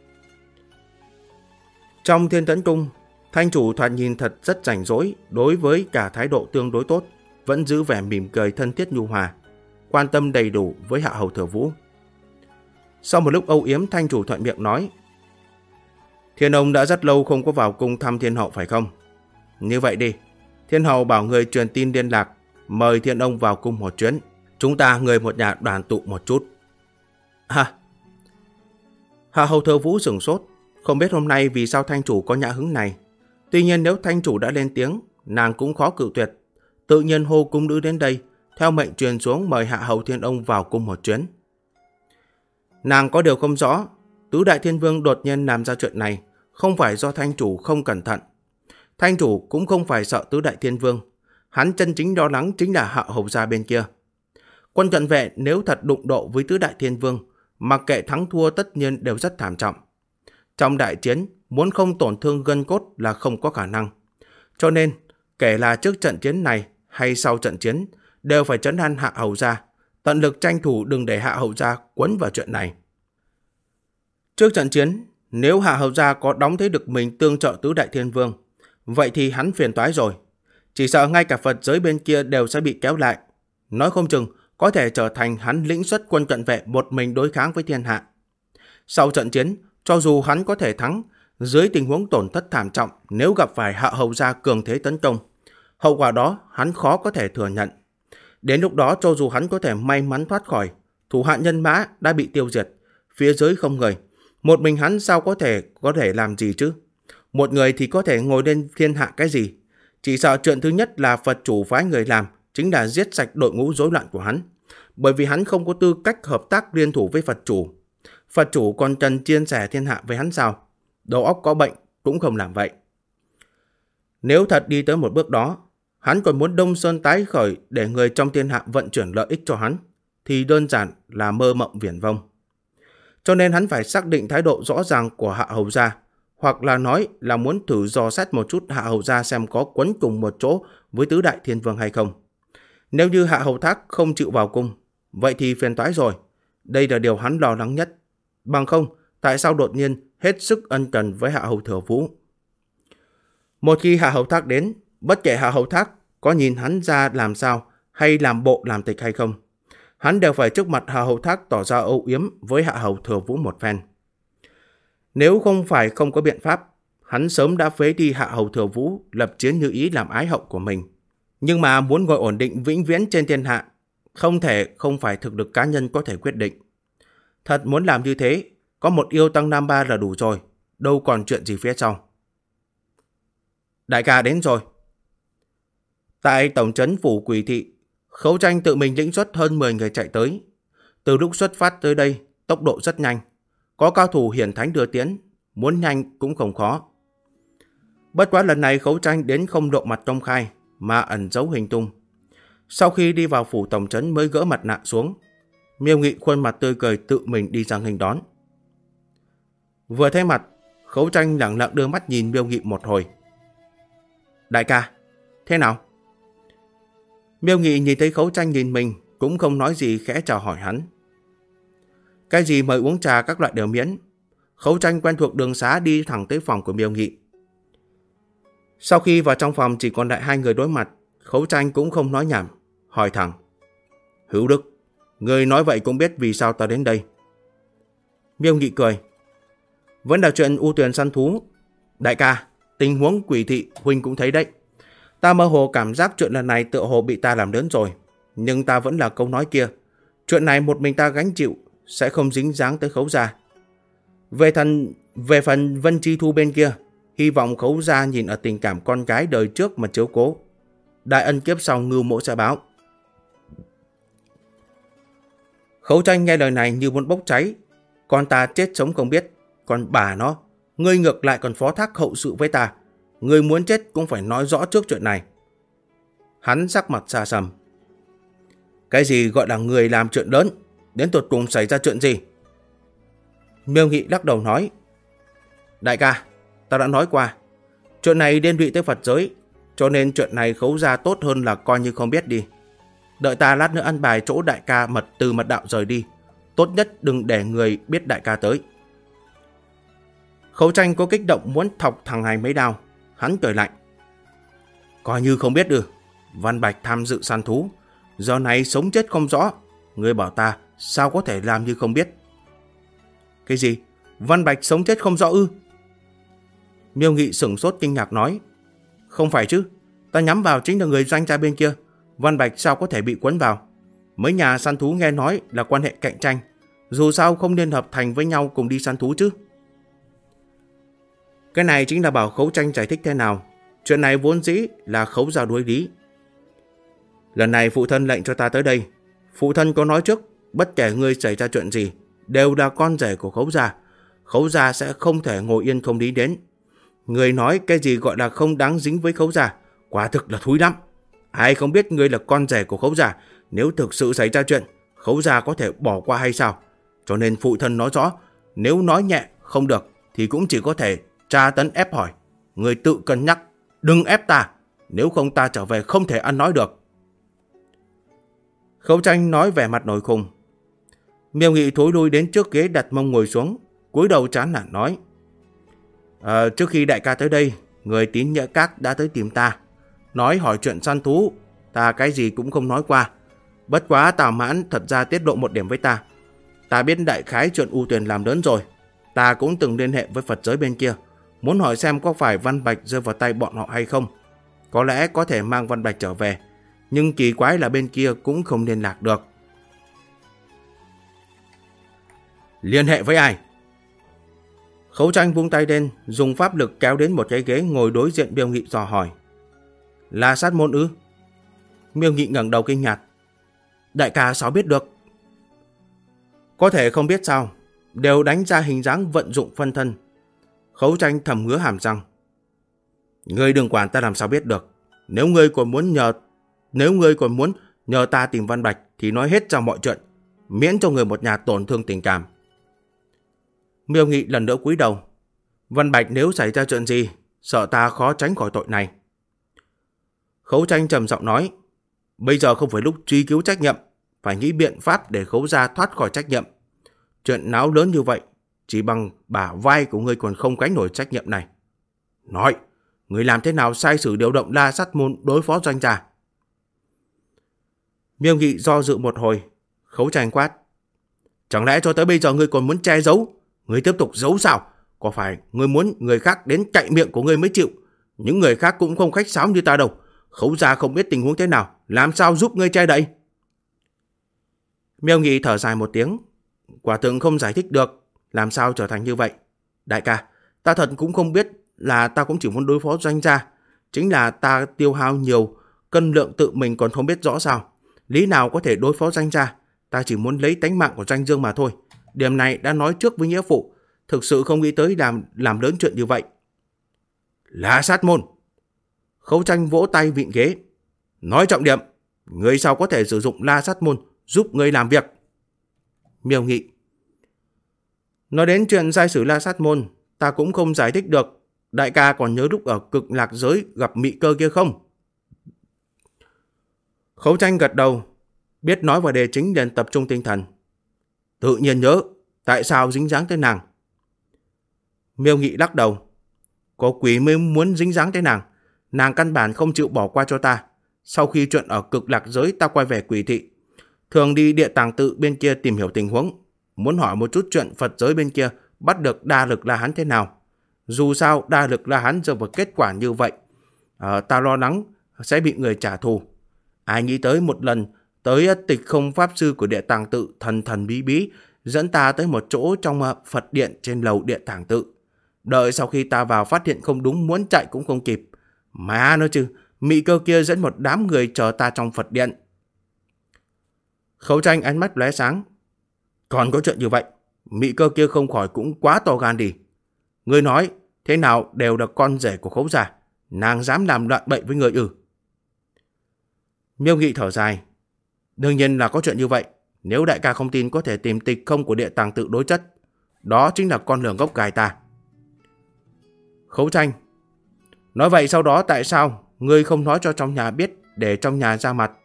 Trong Thiên Tẫn Cung, Thanh chủ thoạt nhìn thật rất rảnh rỗi, đối với cả thái độ tương đối tốt, vẫn giữ vẻ mỉm cười thân thiết nhu hòa, quan tâm đầy đủ với hạ hầu Thừa Vũ. Sau một lúc âu yếm, Thanh chủ thuận miệng nói: Thiên ông đã rất lâu không có vào cung thăm Thiên hậu phải không? Như vậy đi, Thiên hậu bảo người truyền tin liên lạc, mời Thiên ông vào cung một chuyến. Chúng ta người một nhà đoàn tụ một chút. Hạ hầu Thừa Vũ sửng sốt, không biết hôm nay vì sao Thanh chủ có nhã hứng này. Tuy nhiên nếu Thanh chủ đã lên tiếng, nàng cũng khó cự tuyệt. Tự nhiên hô cung nữ đến đây, theo mệnh truyền xuống mời hạ hầu Thiên ông vào cung một chuyến. Nàng có điều không rõ, tứ đại thiên vương đột nhiên làm ra chuyện này, không phải do Thanh chủ không cẩn thận. Thanh chủ cũng không phải sợ tứ đại thiên vương, hắn chân chính lo lắng chính là hạ hầu gia bên kia. Quân cận vệ nếu thật đụng độ với tứ đại thiên vương, mặc kệ thắng thua tất nhiên đều rất thảm trọng. Trong đại chiến, muốn không tổn thương gân cốt là không có khả năng. Cho nên, kể là trước trận chiến này hay sau trận chiến, đều phải trấn an hạ hầu gia, tận lực tranh thủ đừng để hạ hầu gia quấn vào chuyện này. Trước trận chiến, nếu hạ hầu gia có đóng thế được mình tương trợ tứ đại thiên vương, vậy thì hắn phiền toái rồi. Chỉ sợ ngay cả Phật giới bên kia đều sẽ bị kéo lại. Nói không chừng có thể trở thành hắn lĩnh xuất quân cận vệ một mình đối kháng với thiên hạ. Sau trận chiến, cho dù hắn có thể thắng, dưới tình huống tổn thất thảm trọng, nếu gặp phải hạ hầu gia cường thế tấn công, hậu quả đó hắn khó có thể thừa nhận. Đến lúc đó cho dù hắn có thể may mắn thoát khỏi, thủ hạ nhân mã đã bị tiêu diệt, phía dưới không người, một mình hắn sao có thể làm gì chứ? Một người thì có thể ngồi lên thiên hạ cái gì? Chỉ sợ chuyện thứ nhất là Phật chủ phái người làm chính là giết sạch đội ngũ rối loạn của hắn, bởi vì hắn không có tư cách hợp tác liên thủ với Phật chủ. Phật chủ còn cần chia sẻ thiên hạ với hắn sao? Đầu óc có bệnh cũng không làm vậy. Nếu thật đi tới một bước đó, hắn còn muốn Đông Sơn tái khởi để người trong thiên hạ vận chuyển lợi ích cho hắn, thì đơn giản là mơ mộng viển vông. Cho nên hắn phải xác định thái độ rõ ràng của hạ hầu gia, hoặc là nói là muốn thử dò xét một chút hạ hầu gia xem có quấn cùng một chỗ với tứ đại thiên vương hay không. Nếu như hạ hầu thác không chịu vào cung, vậy thì phiền toái rồi. Đây là điều hắn lo lắng nhất. Bằng không, tại sao đột nhiên hết sức ân cần với hạ hầu Thừa Vũ? Một khi hạ hầu thác đến, bất kể hạ hầu thác có nhìn hắn ra làm sao hay làm bộ làm tịch hay không, hắn đều phải trước mặt Hạ Hầu Thác tỏ ra âu yếm với Hạ Hầu Thừa Vũ một phen. Nếu không phải không có biện pháp, hắn sớm đã phế đi Hạ Hầu Thừa Vũ lập Chiến Như Ý làm ái hậu của mình. Nhưng mà muốn ngồi ổn định vĩnh viễn trên thiên hạ, không thể không phải thực lực cá nhân có thể quyết định. Thật muốn làm như thế, có một yêu tăng Nam Ba là đủ rồi, đâu còn chuyện gì phía sau. Đại ca đến rồi. Tại tổng trấn phủ Quỷ Thị, Khấu Tranh tự mình lĩnh xuất hơn 10 người chạy tới. Từ lúc xuất phát tới đây, tốc độ rất nhanh. Có cao thủ hiển thánh đưa tiễn, muốn nhanh cũng không khó. Bất quá lần này Khấu Tranh đến không lộ mặt công khai, mà ẩn giấu hình tung. Sau khi đi vào phủ tổng trấn mới gỡ mặt nạ xuống. Miêu Nghị khuôn mặt tươi cười tự mình đi ra nghênh đón. Vừa thấy mặt, Khấu Tranh lẳng lặng đưa mắt nhìn Miêu Nghị một hồi. Đại ca, thế nào? Miêu Nghị nhìn thấy Khấu Tranh nhìn mình, cũng không nói gì, khẽ chào hỏi hắn. Cái gì mời uống trà các loại đều miễn. Khấu Tranh quen thuộc đường xá đi thẳng tới phòng của Miêu Nghị. Sau khi vào trong phòng chỉ còn lại hai người đối mặt, Khấu Tranh cũng không nói nhảm, hỏi thẳng. Hữu Đức, người nói vậy cũng biết vì sao ta đến đây. Miêu Nghị cười. Vẫn là chuyện U Tuyền săn thú. Đại ca, tình huống Quỷ Thị huynh cũng thấy đấy. Ta mơ hồ cảm giác chuyện lần này tựa hồ bị ta làm lớn rồi. Nhưng ta vẫn là câu nói kia. Chuyện này một mình ta gánh chịu, sẽ không dính dáng tới Khấu gia. Về phần Vân Chi Thu bên kia, hy vọng Khấu gia nhìn ở tình cảm con gái đời trước mà chiếu cố. Đại ân kiếp sau ngưu mộ sẽ báo. Khấu Tranh nghe lời này như muốn bốc cháy. Con ta chết sống không biết. Còn bà nó, ngươi ngược lại còn phó thác hậu sự với ta. Ngươi muốn chết cũng phải nói rõ trước chuyện này. Hắn sắc mặt xa sầm. Cái gì gọi là người làm chuyện lớn? Đến tột cùng xảy ra chuyện gì? Miêu Nghị lắc đầu nói. Đại ca, ta đã nói qua. Chuyện này liên lụy tới Phật giới. Cho nên chuyện này Khấu gia tốt hơn là coi như không biết đi. Đợi ta lát nữa ăn bài chỗ đại ca từ mật đạo rời đi. Tốt nhất đừng để người biết đại ca tới. Khấu Tranh có kích động muốn thọc thằng này mấy đao. Hắn cười lạnh. Coi như không biết được. Văn Bạch tham dự săn thú. Giờ này sống chết không rõ. Ngươi bảo ta sao có thể làm như không biết. Cái gì? Văn Bạch sống chết không rõ ư? Miêu Nghị sửng sốt kinh ngạc nói. Không phải chứ. Ta nhắm vào chính là người doanh gia bên kia. Văn Bạch sao có thể bị quấn vào? Mấy nhà săn thú nghe nói là quan hệ cạnh tranh. Dù sao không nên hợp thành với nhau cùng đi săn thú chứ. Cái này chính là bảo Khấu Tranh giải thích thế nào. Chuyện này vốn dĩ là Khấu gia đối lý. Lần này phụ thân lệnh cho ta tới đây. Phụ thân có nói trước, bất kể ngươi xảy ra chuyện gì, đều là con rể của Khấu gia. Khấu gia sẽ không thể ngồi yên không lý đến. Người nói cái gì gọi là không đáng dính với Khấu gia, quả thực là thúi lắm. Ai không biết ngươi là con rể của Khấu gia, nếu thực sự xảy ra chuyện, Khấu gia có thể bỏ qua hay sao? Cho nên phụ thân nói rõ, nếu nói nhẹ không được thì cũng chỉ có thể tra tấn ép hỏi. Người tự cân nhắc, đừng ép ta, nếu không ta trở về không thể ăn nói được. Khấu Tranh nói vẻ mặt nổi khùng. Miêu Nghị thối lui đến trước ghế đặt mông ngồi xuống, cúi đầu chán nản nói. Trước khi đại ca tới đây, người tín nghĩa các đã tới tìm ta. Nói hỏi chuyện săn thú, ta cái gì cũng không nói qua. Bất quá Tào Mãn thật ra tiết lộ một điểm với ta. Ta biết đại khái chuyện U Tuyền làm lớn rồi. Ta cũng từng liên hệ với Phật giới bên kia, muốn hỏi xem có phải Văn Bạch rơi vào tay bọn họ hay không. Có lẽ có thể mang Văn Bạch trở về, nhưng kỳ quái là bên kia cũng không liên lạc được. Liên hệ với ai? Khấu Tranh vung tay lên, dùng pháp lực kéo đến một cái ghế ngồi đối diện Miêu Nghị dò hỏi. Là Sát Môn ư? Miêu Nghị ngẩng đầu kinh ngạc. Đại ca sao biết được? Có thể không biết sao, đều đánh ra hình dáng vận dụng phân thân. Khấu Tranh thầm ngứa hàm răng. Ngươi đừng quản ta làm sao biết được. Nếu ngươi còn muốn nhờ ta tìm Văn Bạch thì nói hết ra mọi chuyện, miễn cho người một nhà tổn thương tình cảm. Miêu Nghị lần nữa cúi đầu. Văn Bạch nếu xảy ra chuyện gì, sợ ta khó tránh khỏi tội này. Khấu Tranh trầm giọng nói. Bây giờ không phải lúc truy cứu trách nhiệm, phải nghĩ biện pháp để Khấu gia thoát khỏi trách nhiệm. Chuyện náo lớn như vậy, chỉ bằng bả vai của ngươi còn không gánh nổi trách nhiệm này. Nói, ngươi làm thế nào sai sử điều động La Sát Môn đối phó doanh gia? Miêu Nghị do dự một hồi, Khấu Tranh quát. Chẳng lẽ cho tới bây giờ ngươi còn muốn che giấu? Ngươi tiếp tục giấu sao? Có phải ngươi muốn người khác đến cậy miệng của ngươi mới chịu? Những người khác cũng không khách sáo như ta đâu. Khấu gia không biết tình huống thế nào, làm sao giúp ngươi che đậy? Miêu Nghị thở dài một tiếng. Quả thực không giải thích được, làm sao trở thành như vậy. Đại ca, ta thật cũng không biết, là ta cũng chỉ muốn đối phó Doanh gia. Chính là ta tiêu hao nhiều, cân lượng tự mình còn không biết rõ sao. Lý nào có thể đối phó Doanh gia? Ta chỉ muốn lấy tánh mạng của Doanh Dương mà thôi. Điểm này đã nói trước với nghĩa phụ, thực sự không nghĩ tới làm lớn chuyện như vậy. La Sát Môn. Khấu Tranh vỗ tay vịn ghế. Nói trọng điểm, ngươi sao có thể sử dụng La Sát Môn giúp ngươi làm việc? Miêu Nghị. Nói đến chuyện sai sử La Sát Môn, ta cũng không giải thích được. Đại ca còn nhớ lúc ở Cực Lạc giới gặp Mị Cơ kia không? Khấu Tranh gật đầu, biết nói vào đề chính liền tập trung tinh thần. Tự nhiên nhớ, tại sao dính dáng tới nàng? Miêu Nghị lắc đầu. Có quỷ mới muốn dính dáng tới nàng. Nàng căn bản không chịu bỏ qua cho ta. Sau khi chuyện ở Cực Lạc giới ta quay về Quỷ thị, thường đi Địa Tàng Tự bên kia tìm hiểu tình huống, muốn hỏi một chút chuyện Phật giới bên kia bắt được Đa Lực La Hán thế nào. Dù sao Đa Lực La Hán rơi vào kết quả như vậy, ta lo lắng sẽ bị người trả thù. Ai nghĩ tới một lần tới Tịch Không Pháp Sư của Địa Tàng Tự thần thần bí bí dẫn ta tới một chỗ trong Phật điện trên lầu Địa Tàng Tự. Đợi sau khi ta vào phát hiện không đúng, muốn chạy cũng không kịp. Má nói chứ, Mị Cơ kia dẫn một đám người chờ ta trong Phật điện. Khấu Tranh ánh mắt lóe sáng. Còn có chuyện như vậy, Mị Cơ kia không khỏi cũng quá to gan đi. Ngươi nói thế nào đều là con rể của Khấu gia, nàng dám làm loạn bậy với người ư? Miêu Nghị thở dài. Đương nhiên là có chuyện như vậy. Nếu đại ca không tin có thể tìm Tịch Không của Địa Tàng Tự đối chất. Đó chính là con lường gốc gài ta. Khấu Tranh. Nói vậy sau đó tại sao ngươi không nói cho trong nhà biết để trong nhà ra mặt?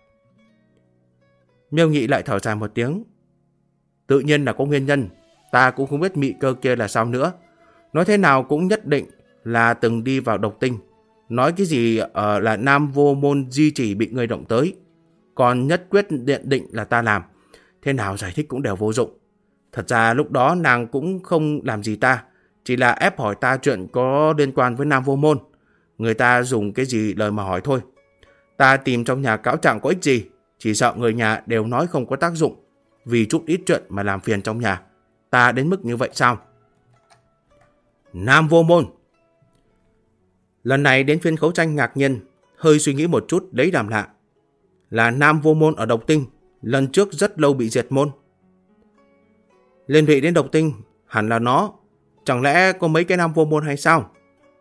Miêu Nghị lại thở dài một tiếng. Tự nhiên là có nguyên nhân. Ta cũng không biết Mị Cơ kia là sao nữa. Nói thế nào cũng nhất định là từng đi vào độc tinh. Nói cái gì là Nam Vô Môn di chỉ bị người động tới. Còn nhất quyết nhận định là ta làm. Thế nào giải thích cũng đều vô dụng. Thật ra lúc đó nàng cũng không làm gì ta. Chỉ là ép hỏi ta chuyện có liên quan với Nam Vô Môn. Người ta dùng cái gì lời mà hỏi thôi. Ta tìm trong nhà cáo trạng có ích gì. Chỉ sợ người nhà đều nói không có tác dụng. Vì chút ít chuyện mà làm phiền trong nhà. Ta đến mức như vậy sao? Nam Vô Môn. Lần này đến phiên Khấu Tranh ngạc nhiên, hơi suy nghĩ một chút lấy làm lạ. Là Nam Vô Môn ở Độc Tinh, lần trước rất lâu bị diệt môn. Liên lụy đến Độc Tinh, hẳn là nó. Chẳng lẽ có mấy cái Nam Vô Môn hay sao?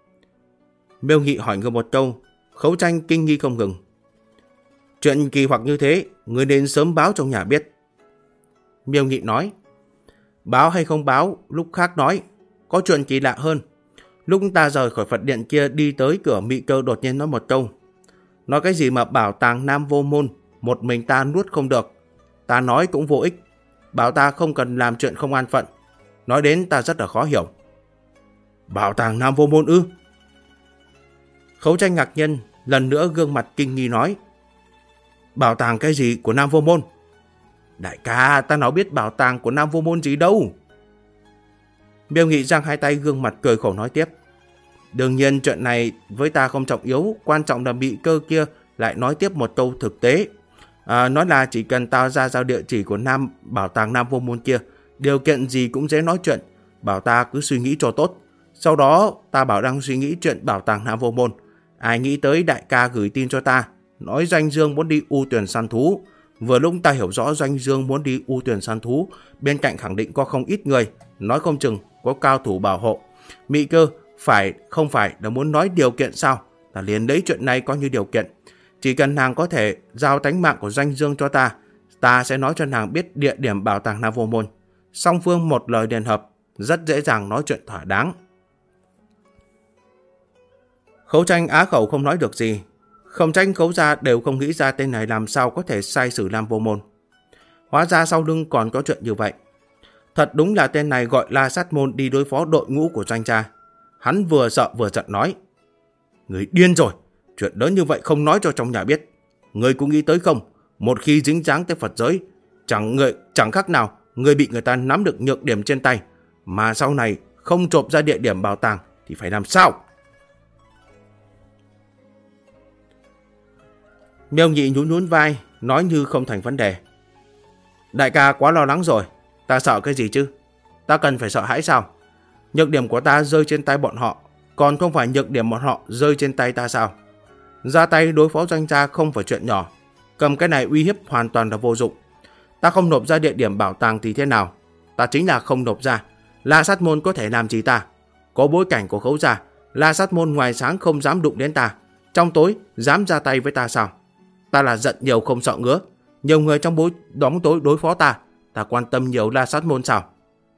Miêu Nghị hỏi ngược một câu. Khấu Tranh kinh nghi không ngừng. Chuyện kỳ hoặc như thế, người nên sớm báo trong nhà biết. Miêu Nghị nói. Báo hay không báo, lúc khác nói. Có chuyện kỳ lạ hơn. Lúc ta rời khỏi Phật điện kia đi tới cửa, Mị Cơ đột nhiên nói một câu. Nói cái gì mà bảo tàng Nam Vô Môn, một mình ta nuốt không được. Ta nói cũng vô ích. Bảo ta không cần làm chuyện không an phận. Nói đến ta rất là khó hiểu. Bảo tàng Nam Vô Môn ư? Khấu Tranh ngạc nhiên, lần nữa gương mặt kinh nghi nói. Bảo tàng cái gì của Nam Vô Môn? Đại ca, ta nào biết bảo tàng của Nam Vô Môn gì đâu. Miêu Nghị giang hai tay gương mặt cười khổ nói tiếp. Đương nhiên chuyện này với ta không trọng yếu, quan trọng là Mị Cơ kia lại nói tiếp một câu thực tế. Nói là chỉ cần tao ra giao địa chỉ của bảo tàng Nam Vô Môn kia, điều kiện gì cũng dễ nói chuyện, bảo ta cứ suy nghĩ cho tốt. Sau đó ta bảo đang suy nghĩ chuyện bảo tàng Nam Vô Môn. Ai nghĩ tới đại ca gửi tin cho ta, nói Doanh Dương muốn đi U Tuyển săn thú. Vừa lúc ta hiểu rõ Doanh Dương muốn đi U Tuyển săn thú, bên cạnh khẳng định có không ít người, nói không chừng có cao thủ bảo hộ. Mị Cơ không phải là muốn nói điều kiện sao? Ta liền lấy chuyện này coi như điều kiện. Chỉ cần nàng có thể giao tánh mạng của Doanh Dương cho ta, ta sẽ nói cho nàng biết địa điểm bảo tàng Nam Vô Môn. Song phương một lời liên hợp, rất dễ dàng nói chuyện thỏa đáng. Khấu Tranh á khẩu không nói được gì. Khổng Tranh, Khấu gia đều không nghĩ ra tên này làm sao có thể sai sử Nam Vô Môn. Hóa ra sau lưng còn có chuyện như vậy. Thật đúng là tên này gọi La Sát Môn đi đối phó đội ngũ của Doanh gia. Hắn vừa sợ vừa giận nói. Người điên rồi, chuyện lớn như vậy không nói cho trong nhà biết. Người cũng nghĩ tới không, một khi dính dáng tới Phật giới, Chẳng khác nào người bị người ta nắm được nhược điểm trên tay, mà sau này không trộm ra địa điểm bảo tàng thì phải làm sao? Miêu Nhị nhún nhún vai, nói như không thành vấn đề. Đại ca quá lo lắng rồi, ta sợ cái gì chứ? Ta cần phải sợ hãi sao? Nhược điểm của ta rơi trên tay bọn họ, còn không phải nhược điểm bọn họ rơi trên tay ta sao? Ra tay đối phó Doanh gia không phải chuyện nhỏ, cầm cái này uy hiếp hoàn toàn là vô dụng. Ta không nộp ra địa điểm bảo tàng thì thế nào? Ta chính là không nộp ra, La Sát Môn có thể làm gì ta? Có bối cảnh của Khấu gia, La Sát Môn ngoài sáng không dám đụng đến ta, trong tối dám ra tay với ta sao? Ta là giận nhiều không sợ ngứa, nhiều người trong bóng tối đối phó ta, ta quan tâm nhiều La Sát Môn sao?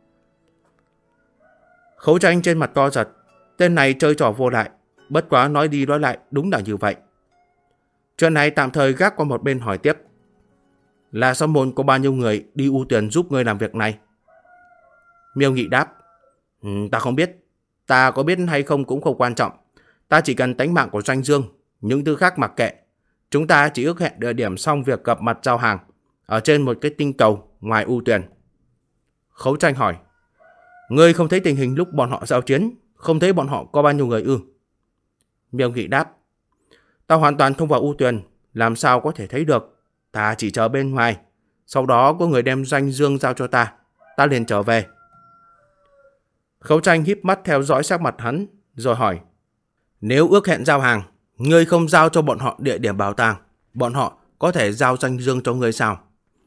Khấu Tranh trên mặt co giật, tên này chơi trò vô lại, bất quá nói đi nói lại đúng là như vậy. Chuyện này tạm thời gác qua một bên hỏi tiếp. La Sát Môn có bao nhiêu người đi ưu tuyển giúp ngươi làm việc này? Miêu Nghị đáp. Ta không biết, ta có biết hay không cũng không quan trọng. Ta chỉ cần tánh mạng của Doanh Dương, những thứ khác mặc kệ. Chúng ta chỉ ước hẹn địa điểm xong việc gặp mặt giao hàng, ở trên một cái tinh cầu ngoài ưu tuyển. Khấu Tranh hỏi. Ngươi không thấy tình hình lúc bọn họ giao chiến, không thấy bọn họ có bao nhiêu người ư? Miêu Nghị đáp. Ta hoàn toàn không vào ưu tuyển, làm sao có thể thấy được. Ta chỉ chờ bên ngoài, sau đó có người đem Doanh Dương giao cho ta, ta liền trở về. Khấu Tranh híp mắt theo dõi sắc mặt hắn, rồi hỏi. Nếu ước hẹn giao hàng, ngươi không giao cho bọn họ địa điểm bảo tàng, bọn họ có thể giao Doanh Dương cho ngươi sao?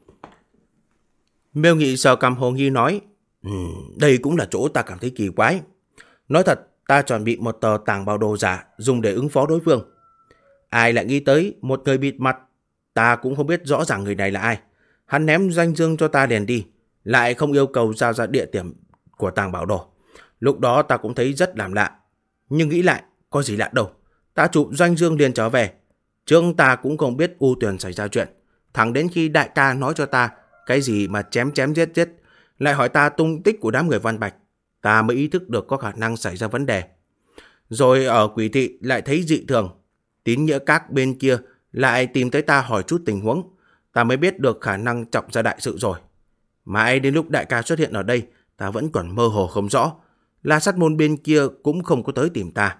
Miêu Nghị sờ cằm hồ nghi nói. Đây cũng là chỗ ta cảm thấy kỳ quái. Nói thật, ta chuẩn bị một tờ tàng bảo đồ giả dùng để ứng phó đối phương. Ai lại nghĩ tới một người bịt mặt, ta cũng không biết rõ ràng người này là ai. Hắn ném Doanh Dương cho ta liền đi, lại không yêu cầu giao ra địa điểm của tàng bảo đồ. Lúc đó ta cũng thấy rất làm lạ, nhưng nghĩ lại có gì lạ đâu. Ta chụp Doanh Dương liền trở về. Trước ta cũng không biết ưu tuyển xảy ra chuyện, thẳng đến khi đại ca nói cho ta cái gì mà chém giết, lại hỏi ta tung tích của đám người Văn Bạch, ta mới ý thức được có khả năng xảy ra vấn đề. Rồi ở Quỷ Thị lại thấy dị thường, Tín Nghĩa Các bên kia lại tìm tới ta hỏi chút tình huống, ta mới biết được khả năng trọng ra đại sự rồi. Mãi đến lúc đại ca xuất hiện ở đây, ta vẫn còn mơ hồ không rõ. La Sát Môn bên kia cũng không có tới tìm ta.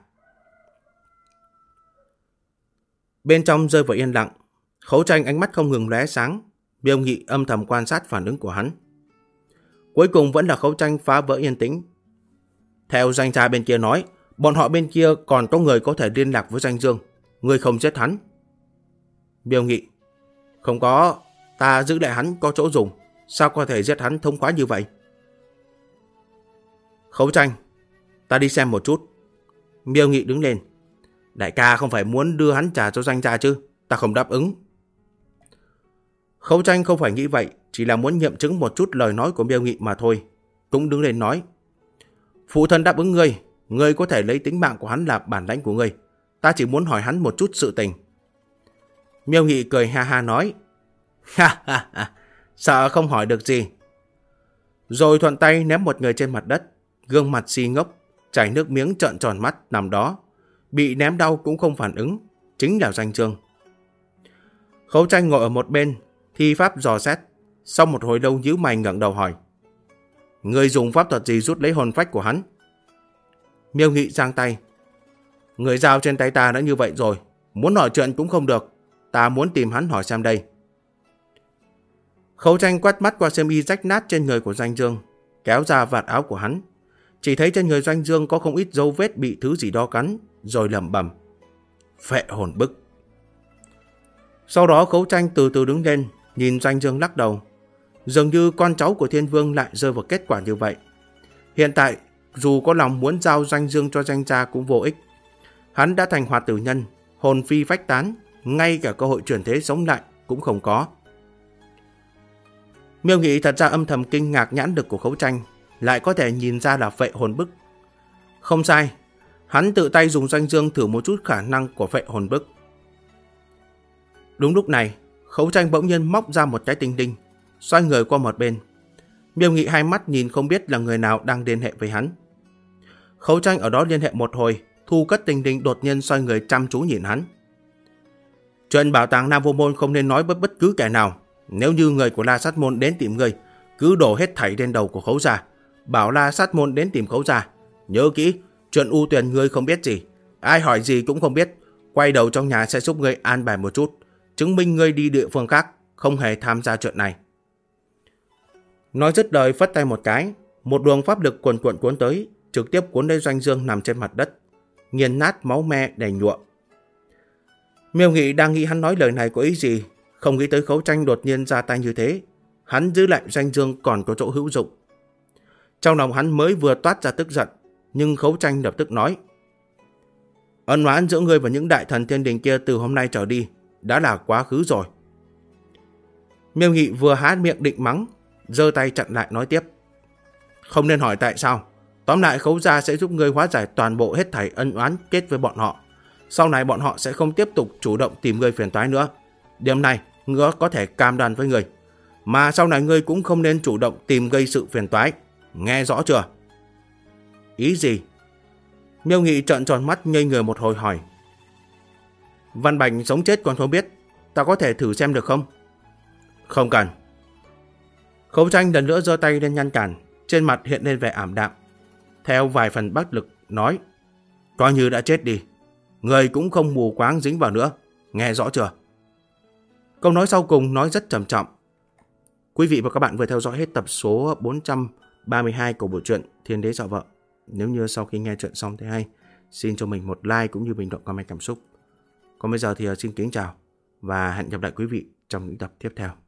Bên trong rơi vào yên lặng, Khấu Tranh ánh mắt không ngừng lóe sáng. Miêu Nghị âm thầm quan sát phản ứng của hắn. Cuối cùng vẫn là Khấu Tranh phá vỡ yên tĩnh. Theo Doanh gia bên kia nói, bọn họ bên kia còn có người có thể liên lạc với Doanh Dương. Ngươi không giết hắn. Miêu Nghị. Không có, ta giữ lại hắn có chỗ dùng. Sao có thể giết hắn thông khoái như vậy? Khấu Tranh. Ta đi xem một chút. Miêu Nghị đứng lên. Đại ca không phải muốn đưa hắn trả cho Doanh gia chứ? Ta không đáp ứng. Khấu Tranh không phải nghĩ vậy, chỉ là muốn nghiệm chứng một chút lời nói của Miêu Nghị mà thôi. Cũng đứng lên nói. Phụ thân đáp ứng ngươi, ngươi có thể lấy tính mạng của hắn là bản lãnh của ngươi. Ta chỉ muốn hỏi hắn một chút sự tình. Miêu Nghị cười ha ha nói. Ha ha ha, sợ không hỏi được gì. Rồi thuận tay ném một người trên mặt đất, gương mặt si ngốc, chảy nước miếng trợn tròn mắt nằm đó. Bị ném đau cũng không phản ứng, chính là Doanh Dương. Khấu Tranh ngồi ở một bên, thi pháp dò xét. Sau một hồi lâu nhíu mày ngẩng đầu hỏi. Ngươi dùng pháp thuật gì rút lấy hồn phách của hắn? Miêu Nghị giang tay. Người giao trên tay ta đã như vậy rồi, muốn hỏi chuyện cũng không được. Ta muốn tìm hắn hỏi xem đây. Khấu Tranh quét mắt qua xiêm y rách nát trên người của Doanh Dương, kéo ra vạt áo của hắn. Chỉ thấy trên người Doanh Dương có không ít dấu vết bị thứ gì đó cắn, rồi lẩm bẩm. Phệ hồn bức. Sau đó Khấu Tranh từ từ đứng lên, nhìn Doanh Dương lắc đầu. Dường như con cháu của Thiên Vương lại rơi vào kết quả như vậy. Hiện tại, dù có lòng muốn giao Doanh Dương cho Doanh gia cũng vô ích. Hắn đã thành hoạt tử nhân, hồn phi phách tán, ngay cả cơ hội chuyển thế sống lại cũng không có. Miêu Nghị thật ra âm thầm kinh ngạc nhãn lực của Khấu Tranh, lại có thể nhìn ra là phệ hồn bức. Không sai, hắn tự tay dùng Doanh Dương thử một chút khả năng của phệ hồn bức. Đúng lúc này, Khấu Tranh bỗng nhiên móc ra một cái tinh đinh, xoay người qua một bên. Miêu Nghị hai mắt nhìn không biết là người nào đang liên hệ với hắn. Khấu Tranh ở đó liên hệ một hồi, thu cất tinh đinh đột nhiên xoay người chăm chú nhìn hắn. Chuyện bảo tàng Nam Vô Môn không nên nói với bất cứ kẻ nào, Nếu như người của La Sát Môn đến tìm ngươi, cứ đổ hết thảy lên đầu của Khấu gia, bảo La Sát Môn đến tìm Khấu gia. Nhớ kỹ, chuyện U Tuyền ngươi không biết gì, ai hỏi gì cũng không biết. Quay đầu trong nhà sẽ giúp ngươi an bài một chút, chứng minh ngươi đi địa phương khác, không hề tham gia chuyện này. Nói dứt lời phất tay một cái, một luồng pháp lực cuồn cuộn cuốn tới, trực tiếp cuốn lấy Doanh Dương nằm trên mặt đất, nghiền nát máu me đầy nhụa. Miêu Nghị đang nghĩ hắn nói lời này có ý gì, không nghĩ tới Khấu Tranh đột nhiên ra tay như thế. Hắn giữ lại Doanh Dương còn có chỗ hữu dụng. Trong lòng hắn mới vừa toát ra tức giận, nhưng Khấu Tranh lập tức nói: ân oán giữa ngươi và những đại thần thiên đình kia từ hôm nay trở đi đã là quá khứ rồi. Miêu Nghị vừa há miệng định mắng, giơ tay chặn lại nói tiếp: không nên hỏi tại sao. Tóm lại Khấu gia sẽ giúp ngươi hóa giải toàn bộ hết thảy ân oán kết với bọn họ. Sau này bọn họ sẽ không tiếp tục chủ động tìm ngươi phiền toái nữa. Điểm này ngươi có thể cam đoan với ngươi. Mà sau này ngươi cũng không nên chủ động tìm gây sự phiền toái. Nghe rõ chưa? Ý gì? Miêu Nghị trợn tròn mắt ngây người một hồi hỏi: Văn Bành sống chết còn không biết, ta có thể thử xem được không? Không cần. Khấu Tranh lần nữa giơ tay lên ngăn cản, trên mặt hiện lên vẻ ảm đạm, theo vài phần bất lực nói: coi như đã chết đi, người cũng không mù quáng dính vào nữa, nghe rõ chưa? Câu nói sau cùng nói rất trầm trọng. Quý vị và các bạn vừa theo dõi hết tập số 432 của bộ truyện Thiên Đế Dọa Vợ. Nếu như sau khi nghe chuyện xong thấy hay, xin cho mình một like cũng như bình luận comment cảm xúc. Còn bây giờ thì xin kính chào và hẹn gặp lại quý vị trong những tập tiếp theo.